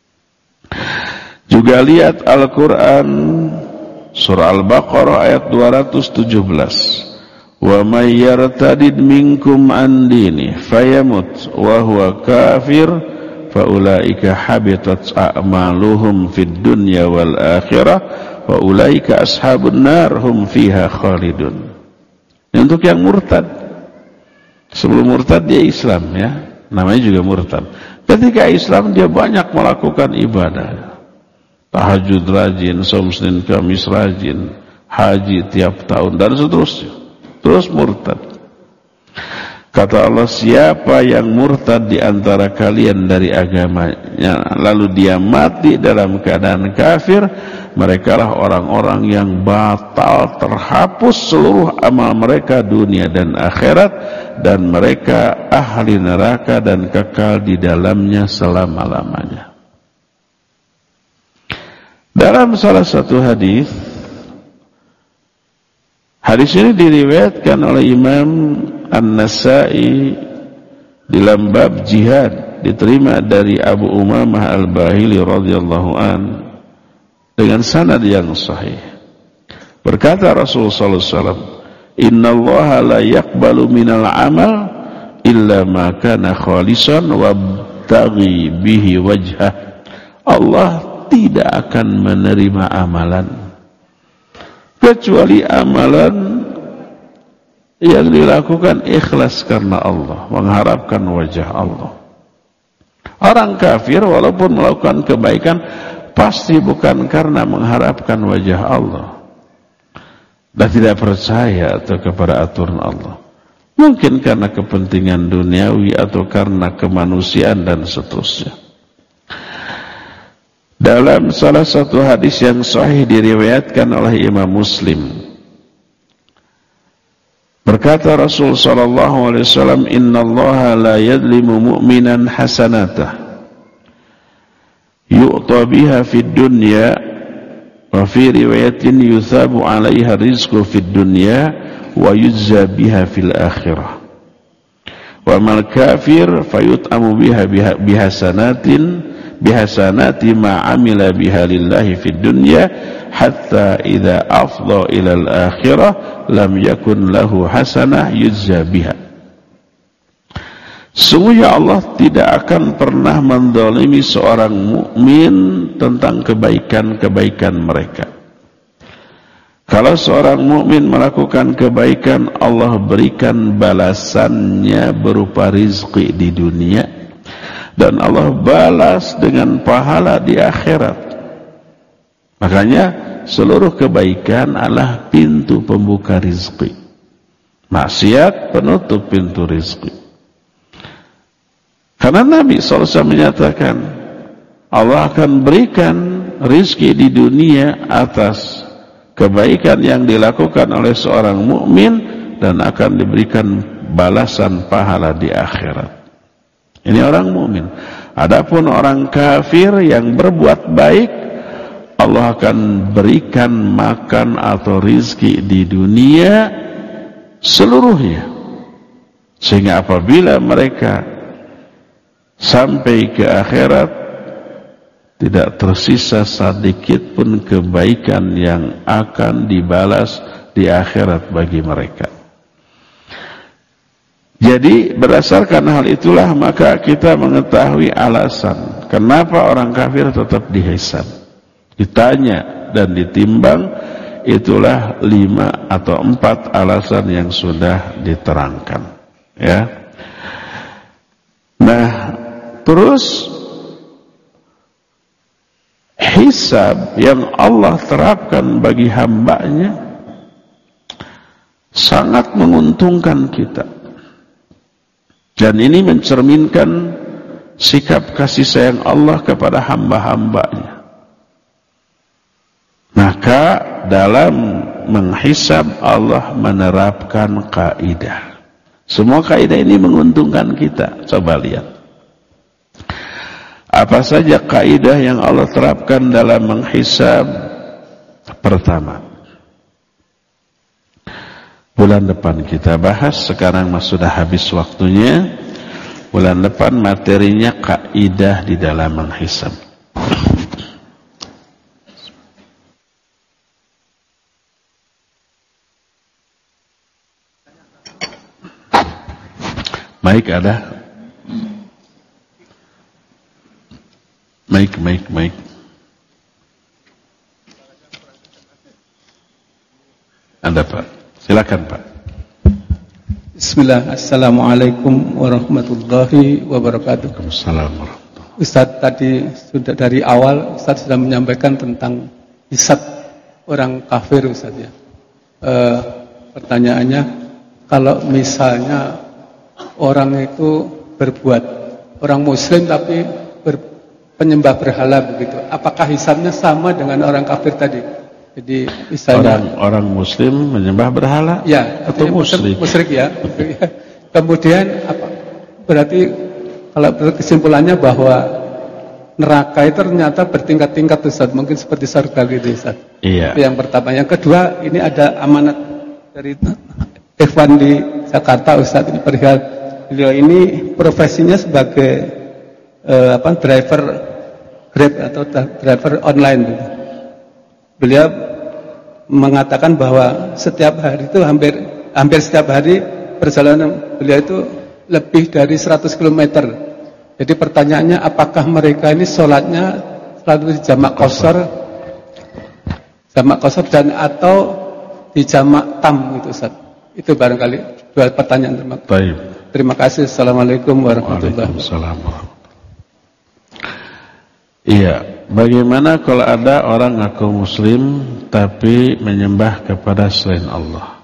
Juga lihat Al-Quran surah Al-Baqarah ayat dua ratus tujuh belas. Wa may yartadid minkum an dini fayamut wa huwa kafir faulaika habitat a'maluhum fid dunya wal akhirah wa ulaika ashabun nar hum fiha khalidun. Ini untuk yang murtad. Sebelum murtad dia Islam ya, namanya juga murtad. Ketika Islam dia banyak melakukan ibadah, tahajud rajin, saum Senin Kamis rajin, haji tiap tahun dan seterusnya. Terus murtad. Kata Allah, siapa yang murtad di antara kalian dari agamanya, lalu dia mati dalam keadaan kafir, merekalah orang-orang yang batal, terhapus seluruh amal mereka dunia dan akhirat, dan mereka ahli neraka dan kekal di dalamnya selama-lamanya. Dalam salah satu hadis, hadis ini diriwayatkan oleh Imam An-Nasa'i dalam bab jihad, diterima dari Abu Umamah Al-Bahili radhiyallahu an dengan sanad yang sahih. Berkata Rasulullah sallallahu alaihi wasallam, "Innallaha la yaqbalu minal amal illa ma kana khalisan wabtaghi bihi wajhah. Allah tidak akan menerima amalan kecuali amalan yang dilakukan ikhlas karena Allah, mengharapkan wajah Allah. Orang kafir walaupun melakukan kebaikan pasti bukan karena mengharapkan wajah Allah dan tidak percaya atau kepada aturan Allah. Mungkin karena kepentingan duniawi atau karena kemanusiaan dan seterusnya. Dalam salah satu hadis yang sahih diriwayatkan oleh Imam Muslim, berkata Rasul sallallahu alaihi wasallam, "Innallaha la yadlimu mu'minan hasanatah yu'ta biha fid dunya wa fi riwayatin yuthabu 'alaiha rizqu fid dunya wa yujza biha fil akhirah. Wa mal kafir fayut'amu biha bihasanatin bihasanati ma 'amila biha lillahi fid dunya hatta idza afdha ila al akhirah lam yakun lahu hasanah yujza biha." Sungguhnya Allah tidak akan pernah menzalimi seorang mukmin tentang kebaikan-kebaikan mereka. Kalau seorang mukmin melakukan kebaikan, Allah berikan balasannya berupa rizki di dunia dan Allah balas dengan pahala di akhirat. Makanya seluruh kebaikan adalah pintu pembuka rizki, maksiat penutup pintu rizki. Karena Nabi shallallahu alaihi wasallam menyatakan Allah akan berikan rizki di dunia atas kebaikan yang dilakukan oleh seorang mukmin dan akan diberikan balasan pahala di akhirat. Ini orang mukmin. Adapun orang kafir yang berbuat baik, Allah akan berikan makan atau rizki di dunia seluruhnya, sehingga apabila mereka sampai ke akhirat tidak tersisa sedikit pun kebaikan yang akan dibalas di akhirat bagi mereka. Jadi berdasarkan hal itulah maka kita mengetahui alasan kenapa orang kafir tetap dihisab, ditanya dan ditimbang. Itulah lima atau empat alasan yang sudah diterangkan, ya. Nah, terus hisab yang Allah terapkan bagi hambanya sangat menguntungkan kita, dan ini mencerminkan sikap kasih sayang Allah kepada hamba-hambanya. Maka dalam menghisab Allah menerapkan kaidah. Semua kaidah ini menguntungkan kita. Coba lihat apa saja kaidah yang Allah terapkan dalam menghisab. Pertama, bulan depan kita bahas, sekarang mas sudah habis waktunya. Bulan depan materinya kaidah di dalam menghisab. Baik, ada Maik, maik, maik. Anda Pak, silakan Pak. Bismillah, Assalamualaikum warahmatullahi wabarakatuh. Waalaikumsalam warahmatullahi. Ustadz tadi sudah dari awal Ustadz sudah menyampaikan tentang hisab orang kafir Ustadz, ya. E, pertanyaannya, kalau misalnya orang itu berbuat, orang muslim tapi ber penyembah berhala begitu, apakah hisabnya sama dengan orang kafir tadi? Jadi misalnya orang, orang muslim menyembah berhala, ya, atau musyrik? Musyrik, ya. Kemudian apa? Berarti kalau kesimpulannya bahwa neraka itu ternyata bertingkat-tingkat Ustaz, mungkin seperti surga gitu Ustaz. Iya. Itu yang pertama. Yang kedua, ini ada amanat dari Ikhwan di Jakarta Ustaz, ini perihal beliau ini profesinya sebagai eh, apa driver Grab atau driver online. Beliau mengatakan bahwa setiap hari itu hampir hampir setiap hari perjalanan beliau itu lebih dari seratus kilometer. Jadi pertanyaannya, apakah mereka ini sholatnya selalu di jamak qashar, jamak qashar dan atau di jamak tam gitu Ustaz? Itu barangkali dua pertanyaan. Terima, Baik. terima kasih. Assalamualaikum warahmatullahi wabarakatuh. Iya, bagaimana kalau ada orang ngaku muslim tapi menyembah kepada selain Allah?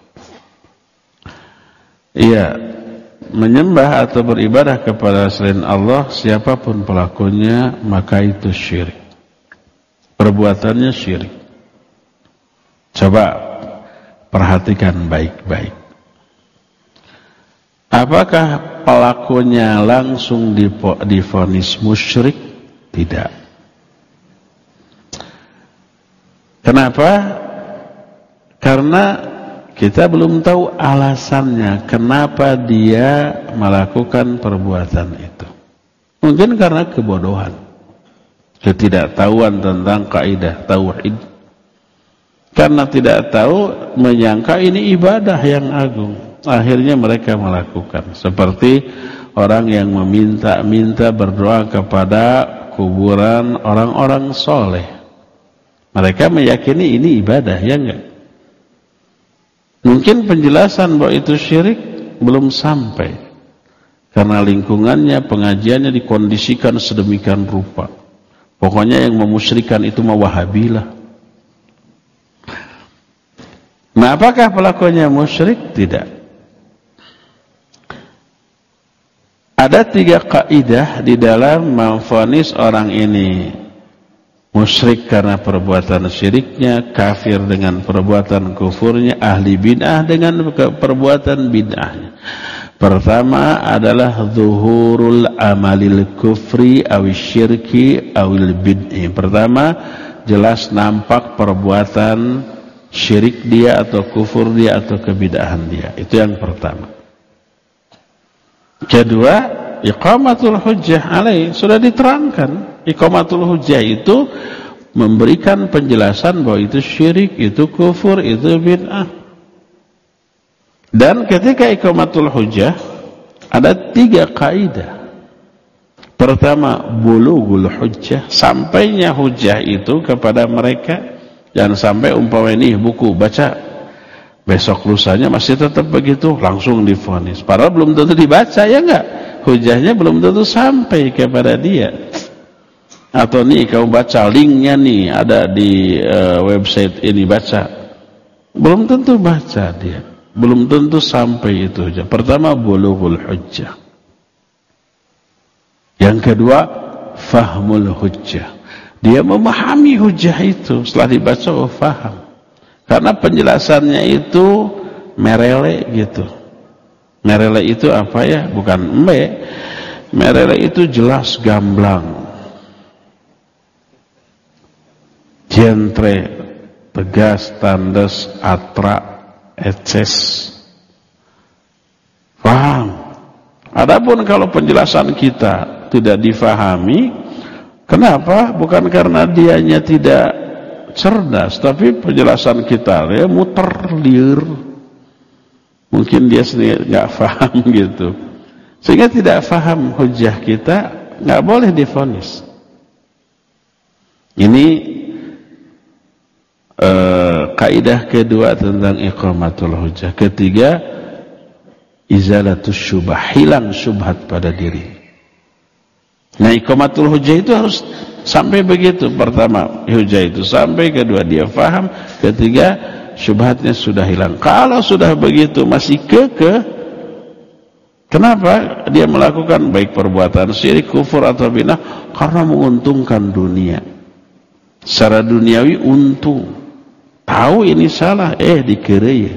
Iya, menyembah atau beribadah kepada selain Allah, siapapun pelakunya, maka itu syirik. Perbuatannya syirik. Coba perhatikan baik-baik. Apakah pelakunya langsung divonis musyrik? Tidak. Kenapa? Karena kita belum tahu alasannya kenapa dia melakukan perbuatan itu. Mungkin karena kebodohan, ketidaktahuan tentang kaidah tauhid. Karena tidak tahu, menyangka ini ibadah yang agung, akhirnya mereka melakukan. Seperti orang yang meminta-minta berdoa kepada kuburan orang-orang soleh. Mereka meyakini ini ibadah, ya enggak? Mungkin penjelasan bahwa itu syirik belum sampai. Karena lingkungannya, pengajiannya dikondisikan sedemikian rupa. Pokoknya yang memusyrikan itu mah Wahabilah. Nah, apakah pelakunya musyrik? Tidak. Ada tiga kaidah di dalam memvonis orang ini musyrik karena perbuatan syiriknya, kafir dengan perbuatan kufurnya, ahli bid'ah dengan perbuatan bid'ahnya. Pertama adalah zuhurul amalil kufri awil syirki awil bid'i. Pertama, jelas nampak perbuatan syirik dia atau kufur dia atau kebid'ahan dia. Itu yang pertama. Kedua, iqamatul hujjah alaih. Sudah diterangkan. Iqamatul hujjah itu memberikan penjelasan bahwa itu syirik, itu kufur, itu bid'ah. Dan ketika iqamatul hujjah ada tiga kaidah. Pertama, bulughul hujjah, sampainya hujjah itu kepada mereka. Jangan sampai umpama ini buku baca, besok lusanya masih tetap begitu, langsung divonis. Padahal belum tentu dibaca, ya enggak? Hujjahnya belum tentu sampai kepada dia. Atau nih kamu baca linknya nih ada di uh, website ini, baca, belum tentu baca dia, belum tentu sampai itu aja. Pertama, bulughul hujjah. Yang kedua, fahmul hujjah. Dia memahami hujjah itu, setelah dibaca oh faham. Karena penjelasannya itu merele gitu. Merele itu apa ya? Bukan embe. Merele itu jelas gamblang. Jentre, tegas, tandes, atra, eces. Paham? Adapun kalau penjelasan kita tidak difahami, kenapa? Bukan karena dianya tidak cerdas, tapi penjelasan kita ya muter liur. Mungkin dia sendiri nggak paham gitu, sehingga tidak paham hujjah kita, nggak boleh divonis. Ini Uh, kaidah kedua tentang iqamatul hujjah. Ketiga, izalatus syubah, hilang syubhat pada diri. Nah, iqamatul hujjah itu harus sampai begitu. Pertama, hujjah itu sampai. Kedua, dia faham. Ketiga, syubhatnya sudah hilang. Kalau sudah begitu masih kekeh, kenapa dia melakukan baik perbuatan syirik, kufur atau bid'ah? Karena menguntungkan dunia. Secara duniawi untung. Tahu ini salah, eh dikerei.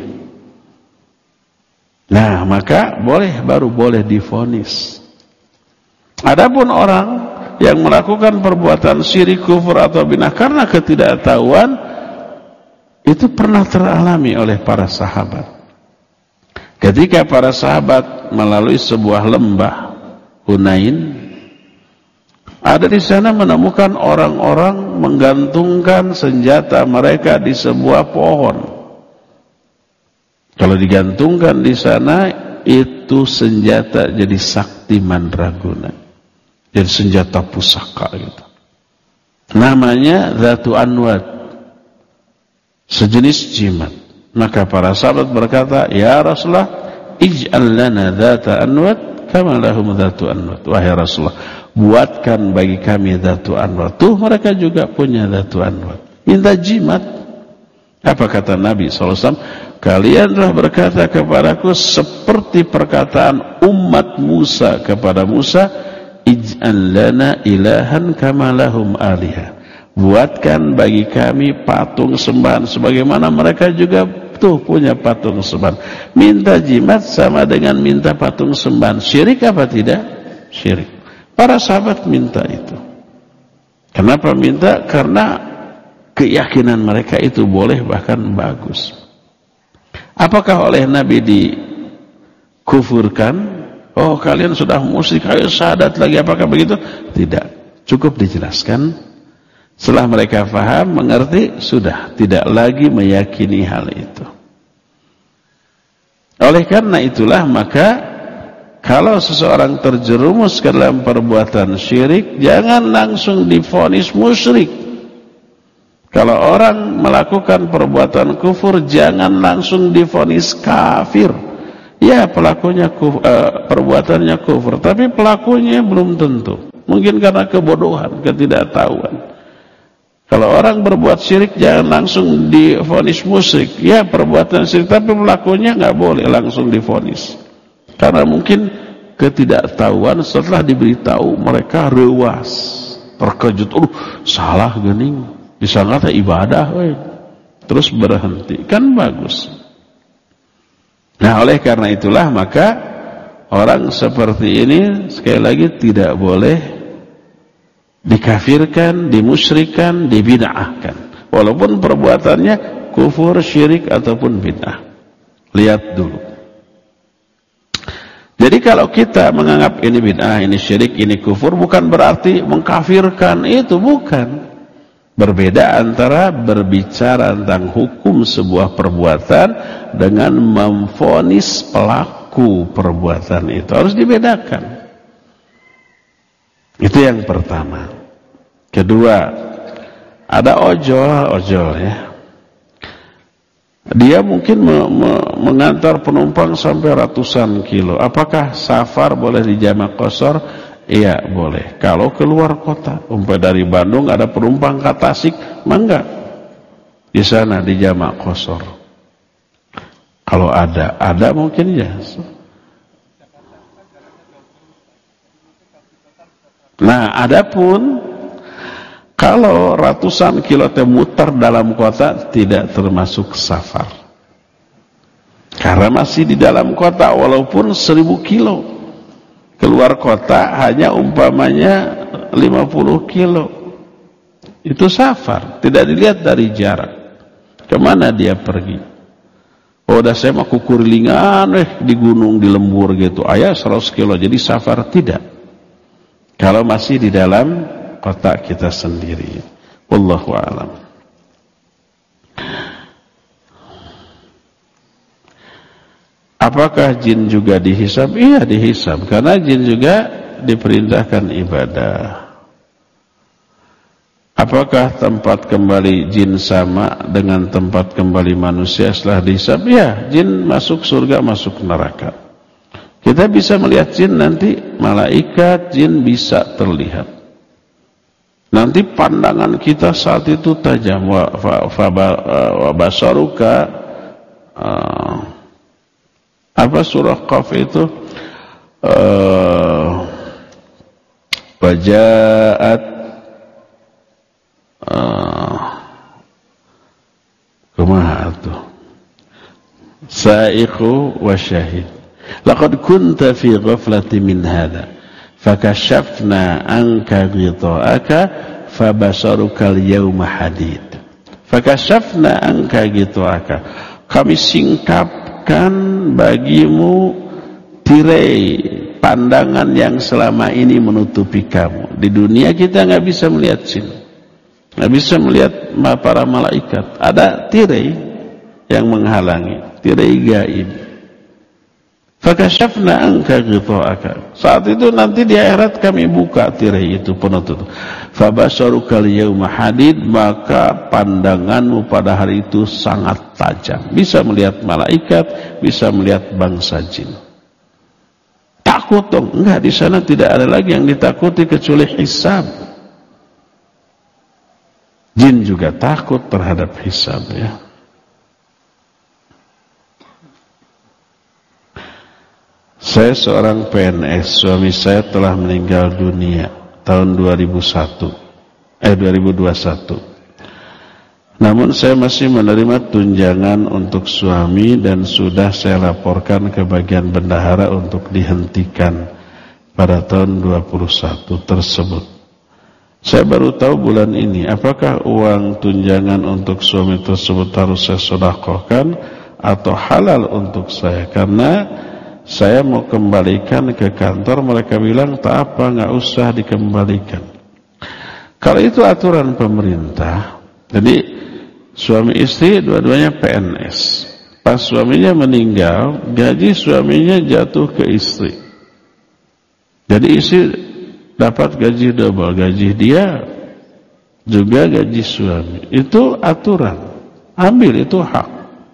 Nah, maka boleh, baru boleh divonis. Adapun orang yang melakukan perbuatan syirik, kufur atau bid'ah karena ketidaktahuan, itu pernah teralami oleh para sahabat. Ketika para sahabat melalui sebuah lembah Hunain, ada di sana menemukan orang-orang menggantungkan senjata mereka di sebuah pohon. Kalau digantungkan di sana, itu senjata jadi sakti mandraguna, jadi senjata pusaka gitu. Namanya Dzatu Anwat, sejenis jimat. Maka para sahabat berkata, ya Rasulullah, ij'al lana Dzata Anwat kama lahum Dzatu Anwat. Wahai Rasulullah, buatkan bagi kami Dzatu Anwat. Tuh mereka juga punya Dzatu Anwat. Minta jimat. Apa kata Nabi shallallahu alaihi wasallam? Kalian telah berkata kepadaku seperti perkataan umat Musa kepada Musa, ij'al lana ilahan kama lahum alihah. Buatkan bagi kami patung sembahan sebagaimana mereka juga tuh punya patung sembahan. Minta jimat sama dengan minta patung sembahan. Syirik apa tidak? Syirik. Para sahabat minta itu. Kenapa minta? Karena keyakinan mereka itu boleh, bahkan bagus. Apakah oleh Nabi dikufurkan? Oh, kalian sudah musyrik, ayo syahadat lagi, apakah begitu? Tidak. Cukup dijelaskan. Setelah mereka faham, mengerti, sudah tidak lagi meyakini hal itu. Oleh karena itulah, maka kalau seseorang terjerumus ke dalam perbuatan syirik, jangan langsung divonis musyrik. Kalau orang melakukan perbuatan kufur, jangan langsung divonis kafir. Ya, pelakunya kuf, uh, perbuatannya kufur, tapi pelakunya belum tentu. Mungkin karena kebodohan, ketidaktahuan. Kalau orang berbuat syirik, jangan langsung divonis musyrik. Ya, perbuatan syirik, tapi pelakunya nggak boleh langsung divonis. Karena mungkin ketidaktahuan, setelah diberitahu mereka rewas, terkejut. Uh, salah gening, disangka ibadah, we. Terus berhenti, kan bagus. Nah, oleh karena itulah maka orang seperti ini sekali lagi tidak boleh dikafirkan, dimusyrikan, dibid'ahkan. Walaupun perbuatannya kufur, syirik ataupun bid'ah. Lihat dulu. Jadi kalau kita menganggap ini bid'ah, ini syirik, ini kufur, bukan berarti mengkafirkan, itu bukan. Berbeda antara berbicara tentang hukum sebuah perbuatan dengan memvonis pelaku perbuatan itu. Harus dibedakan. Itu yang pertama. Kedua, ada ojol, ojol ya. Dia mungkin me me mengantar penumpang sampai ratusan kilo. Apakah safar boleh dijamak qashar? Iya, boleh. Kalau keluar kota, umpamanya dari Bandung ada penumpang ke Tasik, mangga. Di sana dijamak qashar. Kalau ada, ada mungkin ya. Nah, adapun kalau ratusan kilo muter dalam kota tidak termasuk safar. Karena masih di dalam kota walaupun seribu kilo. Keluar kota hanya umpamanya lima puluh kilo. Itu safar, tidak dilihat dari jarak. Kemana dia pergi? Oh, dah saya mau kukurilingan eh di gunung, di lembur gitu. Ayah seratus kilo, jadi safar tidak. Kalau masih di dalam kota kita sendiri. Wallahu a'lam. Apakah jin juga dihisab? Iya, dihisab. Karena jin juga diperintahkan ibadah. Apakah tempat kembali jin sama dengan tempat kembali manusia setelah dihisab? Iya, jin masuk surga, masuk neraka. Kita bisa melihat jin nanti, malaikat jin bisa terlihat. Nanti pandangan kita saat itu tajam. Wa, fa, fa, wa basaruka uh, apa surah Qaf itu? Uh, Wajaat uh, kumaha tuh? Sa'iqu wa syahid. Laqad kunta fi ghaflatin min hadha fakashafna anka ghita'aka fabasaruka al-yawma hadid. Fakashafna anka ghita'aka, kami singkapkan bagimu tirai pandangan yang selama ini menutupi kamu. Di dunia kita enggak bisa melihat jin, enggak bisa melihat para malaikat. Ada tirai yang menghalangi, tirai gaib. Fakashafna anka ghita'aka. Saat itu nanti di akhirat kami buka tirai itu penutup. Fabasharukal yauma hadid, maka pandanganmu pada hari itu sangat tajam. Bisa melihat malaikat, bisa melihat bangsa jin. Takut dong? Enggak, di sana tidak ada lagi yang ditakuti kecuali hisab. Jin juga takut terhadap hisab, ya. Saya seorang P N S, suami saya telah meninggal dunia tahun dua ribu satu, eh dua ribu dua puluh satu. Namun saya masih menerima tunjangan untuk suami dan sudah saya laporkan ke bagian bendahara untuk dihentikan pada tahun dua ribu dua puluh satu tersebut. Saya baru tahu bulan ini, apakah uang tunjangan untuk suami tersebut harus saya sedekahkan atau halal untuk saya? Karena saya mau kembalikan ke kantor, mereka bilang tak apa, nggak usah dikembalikan. Kalau itu aturan pemerintah, jadi suami istri dua-duanya P N S. Pas suaminya meninggal, gaji suaminya jatuh ke istri. Jadi istri dapat gaji double, gaji dia juga gaji suami. Itu aturan, ambil, itu hak.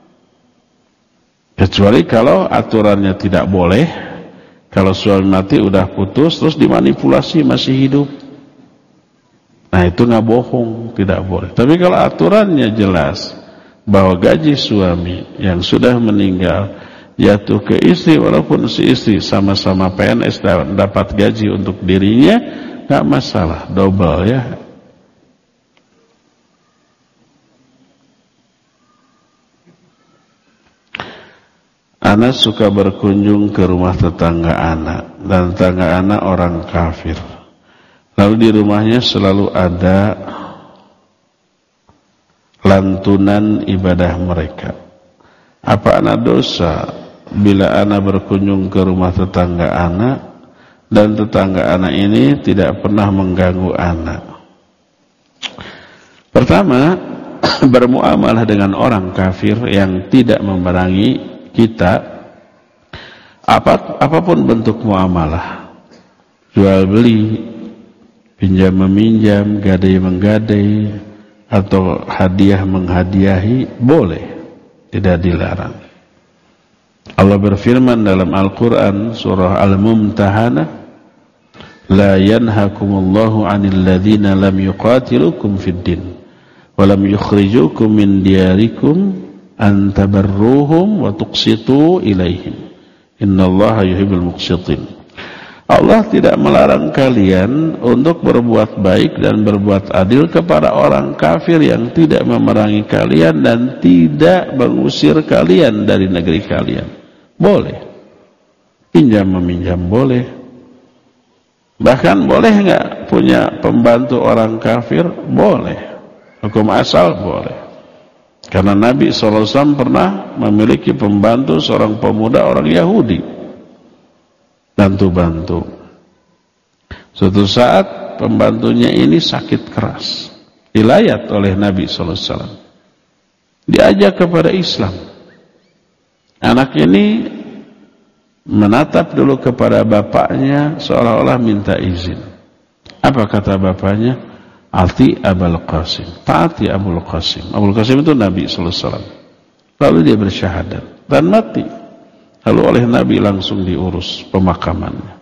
Kecuali kalau aturannya tidak boleh, kalau suami mati udah putus terus dimanipulasi masih hidup, nah itu nggak bohong, tidak boleh. Tapi kalau aturannya jelas bahwa gaji suami yang sudah meninggal jatuh ke istri, walaupun si istri sama-sama P N S dapat gaji untuk dirinya, nggak masalah, double, ya. Anak suka berkunjung ke rumah tetangga anak, dan tetangga anak orang kafir. Lalu di rumahnya selalu ada lantunan ibadah mereka. Apa anak dosa bila anak berkunjung ke rumah tetangga anak dan tetangga anak ini tidak pernah mengganggu anak? Pertama, bermuamalah dengan orang kafir yang tidak memerangi kita, apa, apapun bentuk muamalah, jual beli, pinjam meminjam, gadai menggadai, atau hadiah menghadiahi, boleh, tidak dilarang. Allah berfirman dalam Al-Quran surah Al-Mumtahanah, la yanhakumullahu 'anil ladzina lam yuqatilukum fid din wa lam yukhrijukum min diyarikum an tabarruhum wa tuqsitu ilaihim innallaha yuhibbul muqsitin. Allah tidak melarang kalian untuk berbuat baik dan berbuat adil kepada orang kafir yang tidak memerangi kalian dan tidak mengusir kalian dari negeri kalian. Boleh pinjam meminjam, boleh. Bahkan boleh nggak punya pembantu orang kafir? Boleh. Hukum asal boleh. Karena Nabi shallallahu alaihi wasallam pernah memiliki pembantu seorang pemuda orang Yahudi, bantu-bantu. Suatu saat pembantunya ini sakit keras, dilayat oleh Nabi shallallahu alaihi wasallam, diajak kepada Islam. Anak ini menatap dulu kepada bapaknya seolah-olah minta izin. Apa kata bapaknya? Ati Abul Qasim, taati Abul Qasim. Abul Qasim itu Nabi sallallahu alaihi wasallam. Lalu dia bersyahadat dan mati. Lalu oleh Nabi langsung diurus pemakamannya.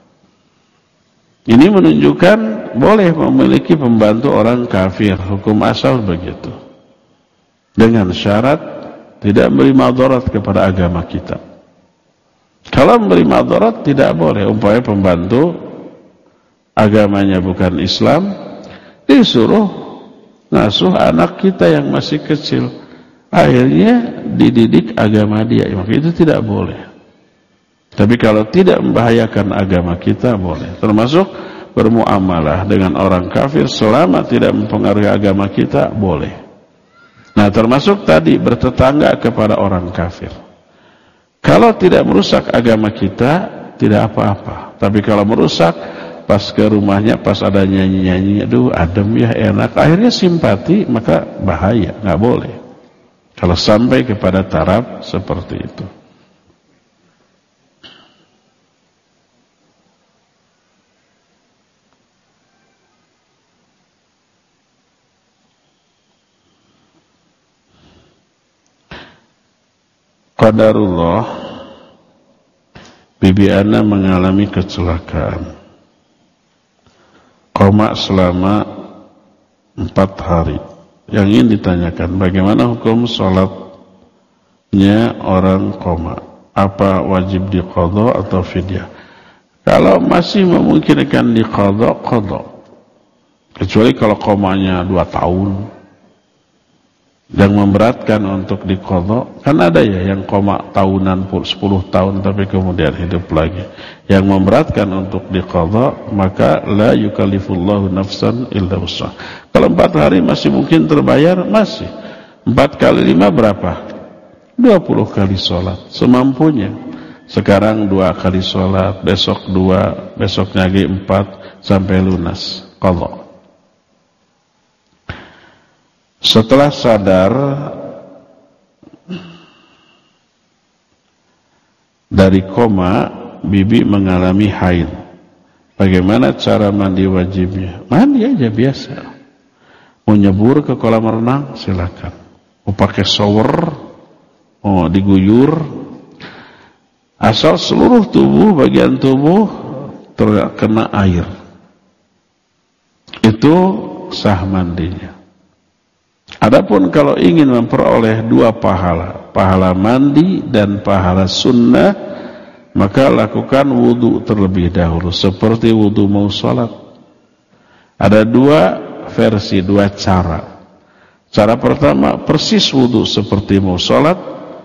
Ini menunjukkan boleh memiliki pembantu orang kafir, hukum asal begitu. Dengan syarat tidak memberi madarat kepada agama kita. Kalau memberi madarat tidak boleh. Umpamanya pembantu agamanya bukan Islam, disuruh ngasuh anak kita yang masih kecil, akhirnya dididik agama dia, maka itu tidak boleh. Tapi kalau tidak membahayakan agama kita, boleh. Termasuk bermuamalah dengan orang kafir selama tidak mempengaruhi agama kita, boleh. Nah, termasuk tadi bertetangga kepada orang kafir. Kalau tidak merusak agama kita, tidak apa-apa. Tapi kalau merusak, pas ke rumahnya, pas ada nyanyi-nyanyi, aduh adem ya, enak, akhirnya simpati, maka bahaya, nggak boleh. Kalau sampai kepada taraf seperti itu. qadarullah, bibi ana mengalami kecelakaan, koma selama empat hari. Yang ingin ditanyakan, bagaimana hukum sholatnya orang koma? Apa wajib diqadha atau fidyah? Kalau masih memungkinkan diqadha, qadha. Kecuali kalau komanya dua tahun, yang memberatkan untuk diqadha. Kan ada ya yang koma tahunan, sepuluh tahun tapi kemudian hidup lagi. Yang memberatkan untuk diqadha, maka la yukallifullahu nafsan illa wus'aha. Kalau empat hari masih mungkin terbayar, masih. Empat kali lima berapa? Dua puluh kali sholat semampunya. Sekarang dua kali sholat, besok dua, besoknya lagi empat, sampai lunas qadha. Setelah sadar dari koma, bibi mengalami haid. Bagaimana cara mandi wajibnya? Mandi aja biasa. Mau nyebur ke kolam renang, silakan. Mau pakai shower, mau diguyur, asal seluruh tubuh, bagian tubuh terkena air, itu sah mandinya. Adapun kalau ingin memperoleh dua pahala, pahala mandi dan pahala sunnah, maka lakukan wudu terlebih dahulu, seperti wudu mau sholat. Ada dua versi, dua cara. Cara pertama, persis wudu seperti mau sholat,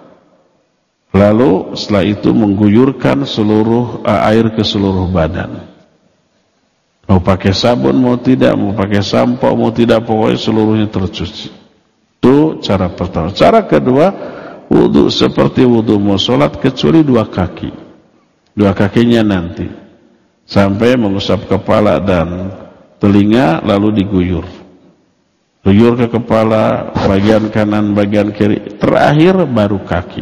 lalu setelah itu mengguyurkan seluruh air ke seluruh badan. Mau pakai sabun, mau tidak, mau pakai sampo, mau tidak, pokoknya seluruhnya tercuci. Itu cara pertama. Cara kedua, wudu seperti wudu mau sholat, kecuali dua kaki. Dua kakinya nanti sampai mengusap kepala dan telinga, lalu diguyur. Guyur ke kepala, bagian kanan, bagian kiri, terakhir baru kaki.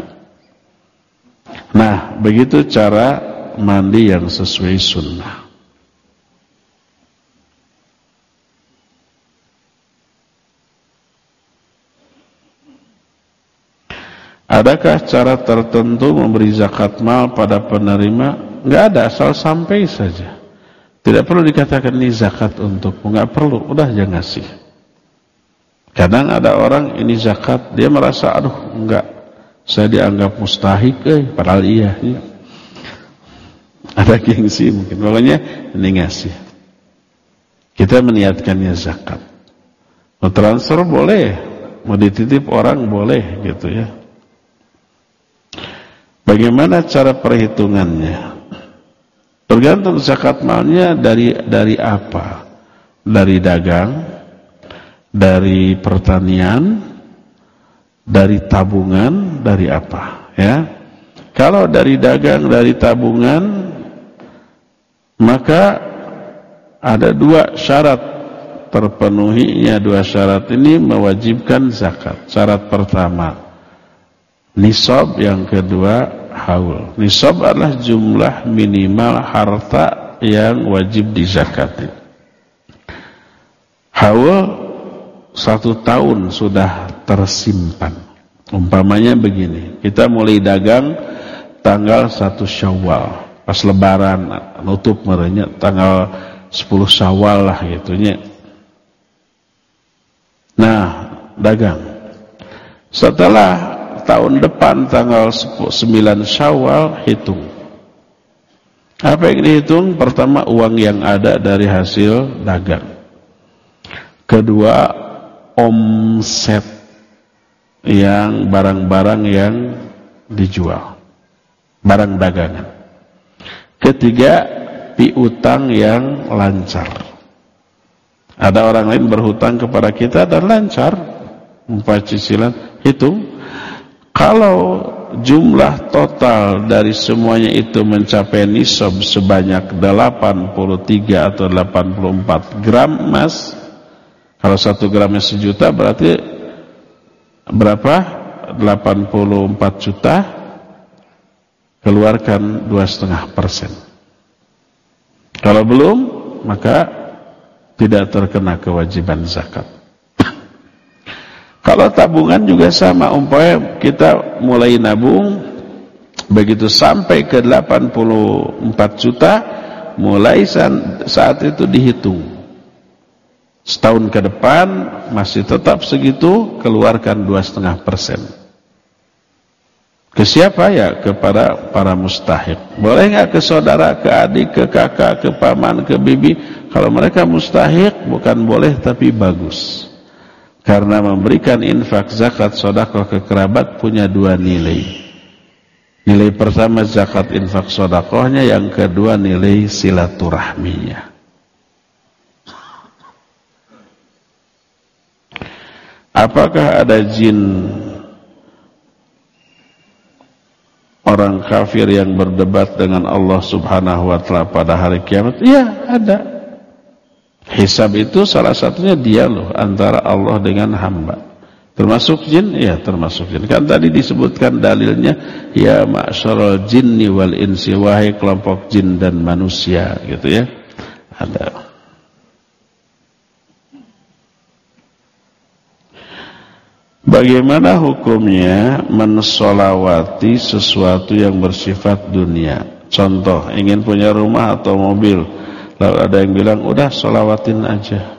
Nah, begitu cara mandi yang sesuai sunnah. Adakah cara tertentu memberi zakat mal pada penerima? Enggak ada, asal sampai saja. Tidak perlu dikatakan ini zakat untukmu, enggak perlu, udah aja ngasih. Kadang ada orang ini zakat, dia merasa aduh enggak, saya dianggap mustahik, eh, padahal iya, iya. Ada gengsi mungkin, pokoknya ini ngasih. Kita meniatkannya zakat. Mau transfer boleh, mau dititip orang boleh, gitu ya. Bagaimana cara perhitungannya? Tergantung zakat malnya dari dari apa? Dari dagang, dari pertanian, dari tabungan, dari apa? Ya, kalau dari dagang, dari tabungan, maka ada dua syarat terpenuhinya. Dua syarat ini mewajibkan zakat. Syarat pertama, nisab, yang kedua haul. Nisab adalah jumlah minimal harta yang wajib dizakati. Haul satu tahun sudah tersimpan. Umpamanya begini, kita mulai dagang tanggal satu Syawal, pas lebaran nutup merenya tanggal sepuluh Syawal lah gitunya. Nah, dagang. Setelah tahun depan tanggal sembilan Syawal, hitung. Apa yang dihitung? Pertama, uang yang ada dari hasil dagang. Kedua, omset yang barang-barang yang dijual, barang dagangan. Ketiga, piutang yang lancar. Ada orang lain berhutang kepada kita dan lancar, empat cicilan, hitung. Kalau jumlah total dari semuanya itu mencapai nisab sebanyak delapan puluh tiga atau delapan puluh empat gram emas, kalau satu gramnya sejuta berarti berapa? delapan puluh empat juta, keluarkan dua koma lima persen. Kalau belum, maka tidak terkena kewajiban zakat. Kalau tabungan juga sama, umpamanya kita mulai nabung Begitu sampai ke delapan puluh empat juta, mulai saat itu dihitung. Setahun ke depan masih tetap segitu, keluarkan dua koma lima persen. Ke siapa ya? Kepada para mustahik. Boleh nggak ke saudara, ke adik, ke kakak, ke paman, ke bibi? Kalau mereka mustahik, bukan boleh tapi bagus. Karena memberikan infak, zakat, sedekah ke kerabat punya dua nilai. Nilai pertama zakat, infak, sedekahnya, yang kedua nilai silaturahminya. Apakah ada jin orang kafir yang berdebat dengan Allah Subhanahu wa taala pada hari kiamat? Iya, ada. Hisab itu salah satunya dialog antara Allah dengan hamba. Termasuk jin? Ya, termasuk jin. Kan tadi disebutkan dalilnya, ya ma'syaral jinni wal insi, wahai kelompok jin dan manusia, gitu ya. Ada. Bagaimana hukumnya mensolawati sesuatu yang bersifat dunia? Contoh, ingin punya rumah atau mobil, lalu ada yang bilang, udah solawatin aja.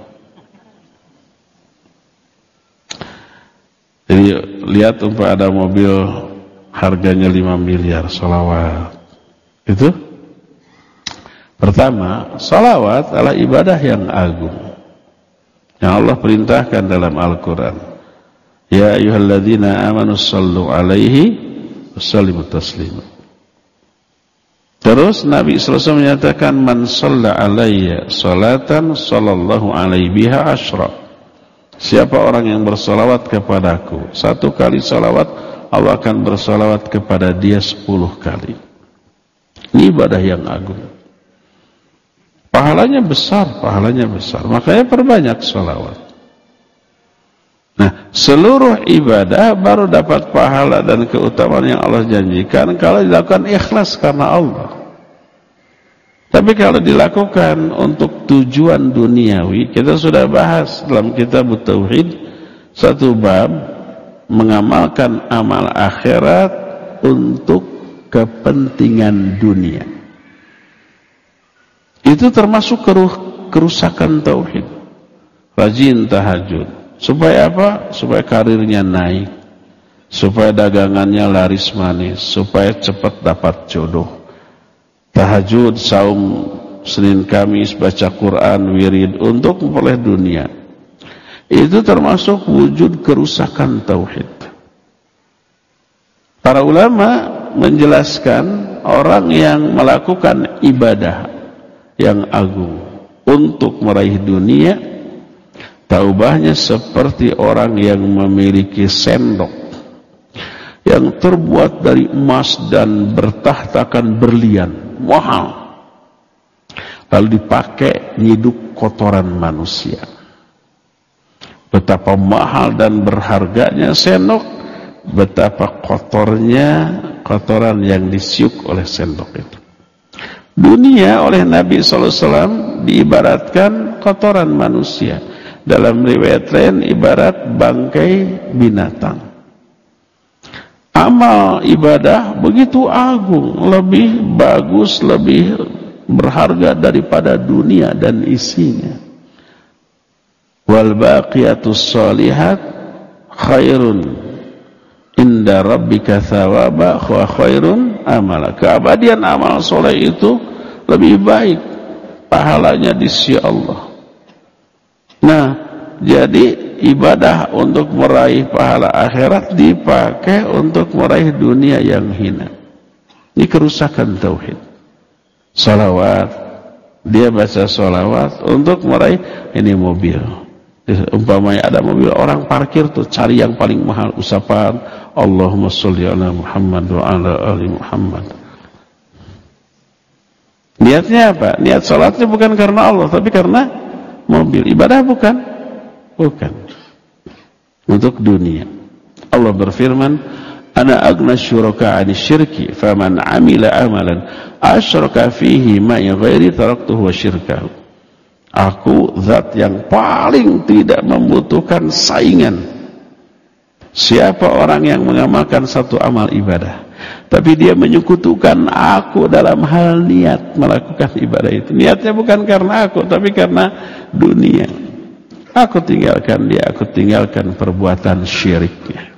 Jadi lihat umpama ada mobil harganya lima miliar, sholawat. Itu pertama, sholawat adalah ibadah yang agung yang Allah perintahkan dalam Al-Quran. Ya ayyuhalladzina amanu shallu alaihi wassallimu taslima. Terus Nabi sallallahu alaihi wasallam menyatakan, man shalla alayya salatan sallallahu alaihi biha asyra. Siapa orang yang bersolawat kepadaku satu kali solawat, Allah akan bersolawat kepada dia sepuluh kali. Ini ibadah yang agung. Pahalanya besar, pahalanya besar. Makanya perbanyak solawat. Nah, seluruh ibadah baru dapat pahala dan keutamaan yang Allah janjikan kalau dilakukan ikhlas karena Allah. Tapi kalau dilakukan untuk tujuan duniawi, kita sudah bahas dalam kitab Tauhid satu bab, mengamalkan amal akhirat untuk kepentingan dunia. Itu termasuk kerusakan tauhid. Rajin tahajud. Supaya apa? Supaya karirnya naik, supaya dagangannya laris manis, supaya cepat dapat jodoh. Tahajud, saum Senin Kamis, baca Quran, wirid untuk memperoleh dunia. Itu termasuk wujud kerusakan tauhid. Para ulama menjelaskan orang yang melakukan ibadah yang agung untuk meraih dunia, taubahnya seperti orang yang memiliki sendok yang terbuat dari emas dan bertahtakan berlian, mahal, lalu dipakai nyiduk kotoran manusia. Betapa mahal dan berharganya sendok, betapa kotornya kotoran yang disiuk oleh sendok itu. Dunia oleh Nabi sallallahu alaihi wasallam diibaratkan kotoran manusia. Dalam riwayat lain ibarat bangkai binatang. Amal ibadah begitu agung, lebih bagus, lebih berharga daripada dunia dan isinya. Wal baqiyatus shalihat khairun inda rabbika thawaba wa khairun amala. Keabadian amal soleh itu lebih baik pahalanya di sisi Allah. Nah, jadi ibadah untuk meraih pahala akhirat dipakai untuk meraih dunia yang hina. Ini kerusakan tauhid. Salawat, dia baca salawat untuk meraih ini mobil. Umpamanya ada mobil, orang parkir tuh cari yang paling mahal, usapan Allahumma sholli ala Muhammad wa ala ali Muhammad. Niatnya apa? Niat salatnya bukan karena Allah, tapi karena mobil. Ibadah bukan? Bukan. Untuk dunia. Allah berfirman, ana agna syuraka 'ani syirki faman 'amila amalan asyraka fihi ma'i ghairi taraktuhu wa syirkahu. Aku zat yang paling tidak membutuhkan saingan. Siapa orang yang mengamalkan satu amal ibadah Tapi dia menyekutukan aku dalam hal niat melakukan ibadah itu. Niatnya bukan karena aku, tapi karena dunia. Aku tinggalkan dia, aku tinggalkan perbuatan syiriknya.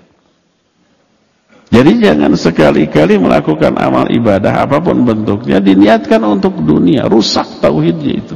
Jadi jangan sekali-kali melakukan amal ibadah apapun bentuknya diniatkan untuk dunia, rusak tauhidnya itu.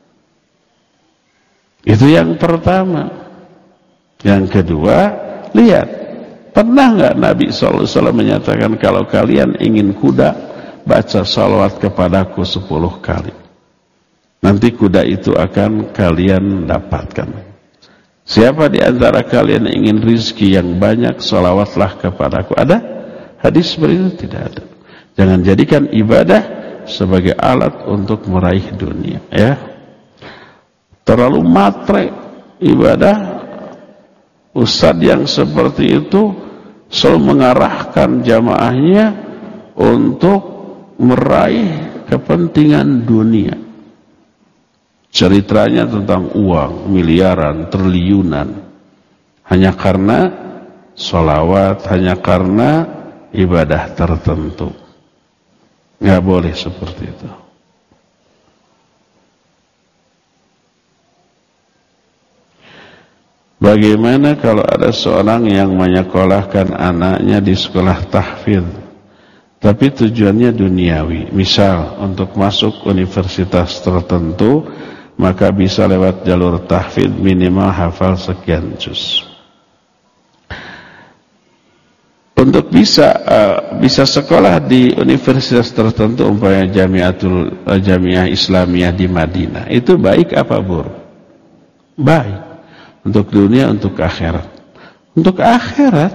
Itu yang pertama. Yang kedua, lihat, pernah nggak Nabi shallallahu alaihi wasallam menyatakan kalau kalian ingin kuda, baca salawat kepadaku sepuluh kali. Nanti kuda itu akan kalian dapatkan. Siapa di antara kalian yang ingin rizki yang banyak, salawatlah kepadaku. Ada hadis seperti itu? Tidak ada. Jangan jadikan ibadah sebagai alat untuk meraih dunia. Ya, terlalu matre ibadah. Ustadz yang seperti itu selalu mengarahkan jamaahnya untuk meraih kepentingan dunia. Ceritanya tentang uang, miliaran, triliunan. Hanya karena sholawat, hanya karena ibadah tertentu. Nggak boleh seperti itu. Bagaimana kalau ada seorang yang menyekolahkan anaknya di sekolah tahfidz, tapi tujuannya duniawi, misal untuk masuk universitas tertentu, maka bisa lewat jalur tahfidz minimal hafal sekian juz. Untuk bisa uh, bisa sekolah di universitas tertentu, umpamanya Jamiatul uh, Jamiah Islamiyah di Madinah, itu baik apa buruk? Baik. Untuk dunia, untuk akhirat. Untuk akhirat,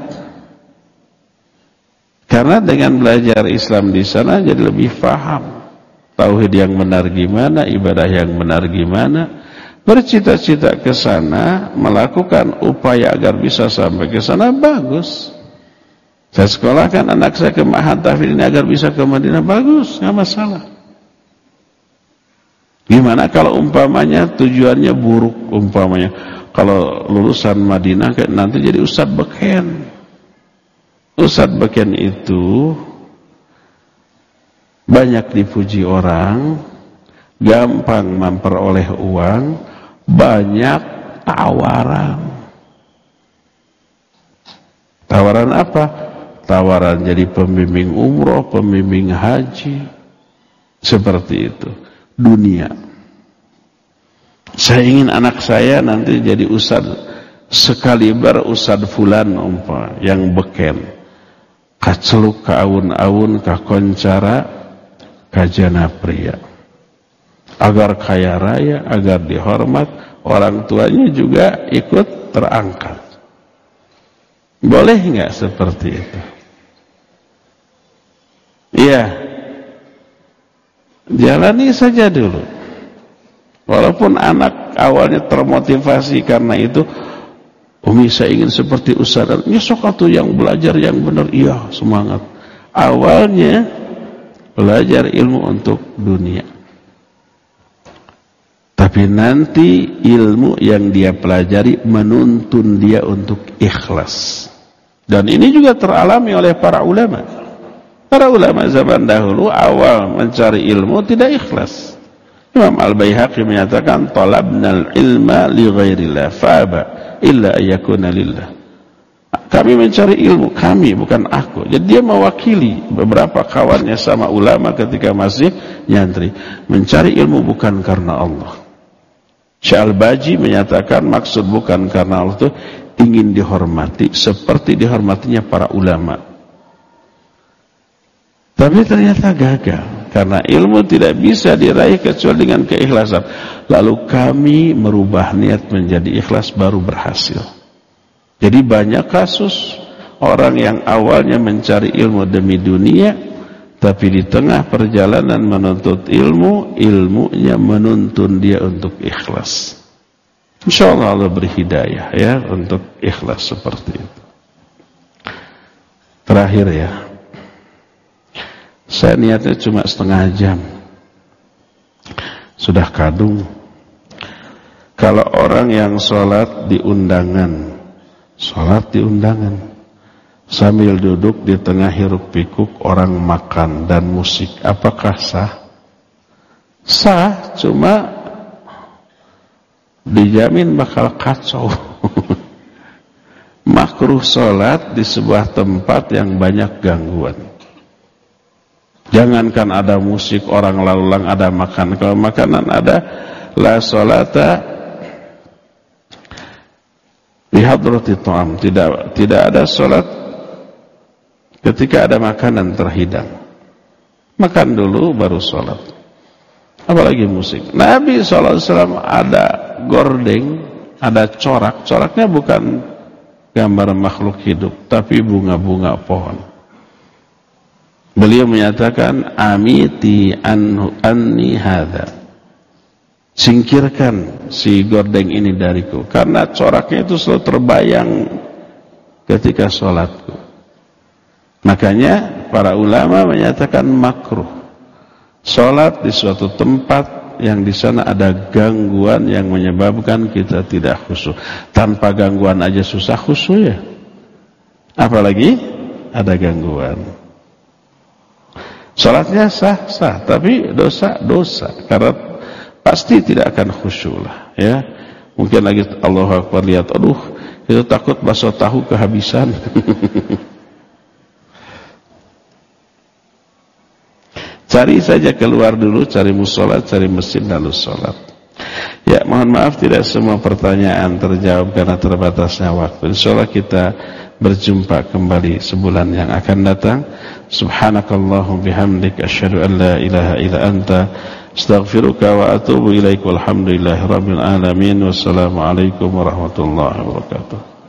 karena dengan belajar Islam di sana jadi lebih paham tauhid yang benar gimana, ibadah yang benar gimana, bercita-cita ke sana, melakukan upaya agar bisa sampai ke sana, bagus. Saya sekolahkan anak saya ke Ma'had Tahfidz ini agar bisa ke Madinah, bagus, nggak masalah. Gimana kalau umpamanya tujuannya buruk, umpamanya kalau lulusan Madinah nanti jadi ustadz beken. Ustadz beken itu banyak dipuji orang, gampang memperoleh uang, banyak tawaran. Tawaran apa? Tawaran jadi pembimbing umroh, pembimbing haji. Seperti itu. Dunia. Saya ingin anak saya nanti jadi ustad sekaliber ustad fulan umpah yang beken. Kaceluk ka awun-awun ka koncara ka jana pria. Agar kaya raya, agar dihormat, orang tuanya juga ikut terangkat. Boleh enggak seperti itu? Iya. Jalani saja dulu. Walaupun anak awalnya termotivasi karena itu, Umi saya ingin seperti ustaz, ya sok atuh yang belajar yang benar, iya semangat. Awalnya belajar ilmu untuk dunia, tapi nanti ilmu yang dia pelajari menuntun dia untuk ikhlas. Dan ini juga teralami oleh para ulama. Para ulama zaman dahulu awal mencari ilmu tidak ikhlas. Imam Al-Baihaqi menyatakan talabnal ilma li ghairillah fa'aba illa ayyakuna lillah. Kami mencari ilmu, kami bukan aku. Jadi dia mewakili beberapa kawannya sama ulama ketika masih nyantri. Mencari ilmu bukan karena Allah. Syekh Al-Baji menyatakan maksud bukan karena Allah itu ingin dihormati seperti dihormatinya para ulama. Tapi ternyata gagal. Karena ilmu tidak bisa diraih kecuali dengan keikhlasan. Lalu kami merubah niat menjadi ikhlas baru berhasil. Jadi banyak kasus orang yang awalnya mencari ilmu demi dunia, tapi di tengah perjalanan menuntut ilmu, ilmunya menuntun dia untuk ikhlas. InsyaAllah Allah beri hidayah ya untuk ikhlas seperti itu. Terakhir ya, saya niatnya cuma setengah jam. Sudah kadung. Kalau orang yang sholat di undangan, sholat di undangan, sambil duduk di tengah hiruk pikuk orang makan dan musik, apakah sah? Sah, cuma dijamin bakal kacau. Makruh sholat di sebuah tempat yang banyak gangguan. Jangankan ada musik, orang lalu-lalang, ada makan. Kalau makanan ada, la sholata bihadrati ta'am, tidak tidak ada sholat ketika ada makanan terhidang. Makan dulu baru sholat. Apalagi musik. Nabi shallallahu alaihi wasallam ada gordeng, ada corak. Coraknya bukan gambar makhluk hidup, tapi bunga-bunga pohon. Beliau menyatakan, amiti anhu anni hadza, singkirkan si gordeng ini dariku, karena coraknya itu selalu terbayang ketika sholatku. Makanya para ulama menyatakan makruh sholat di suatu tempat yang di sana ada gangguan yang menyebabkan kita tidak khusyuk. Tanpa gangguan aja susah khusyuk ya, apalagi ada gangguan. Sholatnya sah sah, tapi dosa dosa, karena pasti tidak akan khusyuk lah ya. Mungkin lagi Allahu Akbar, lihat, aduh itu takut bakso tahu kehabisan. Cari saja keluar dulu, cari musola, cari masjid, lalu sholat. Ya, mohon maaf tidak semua pertanyaan terjawab karena terbatasnya waktu. Insyaallah kita berjumpa kembali sebulan yang akan datang. Subhanakallahum bihamdik, asyhadu an la ilaha illa anta, astaghfiruka wa atubu ilaik, walhamdulillahi rabbil alamin. Wassalamualaikum warahmatullahi wabarakatuh.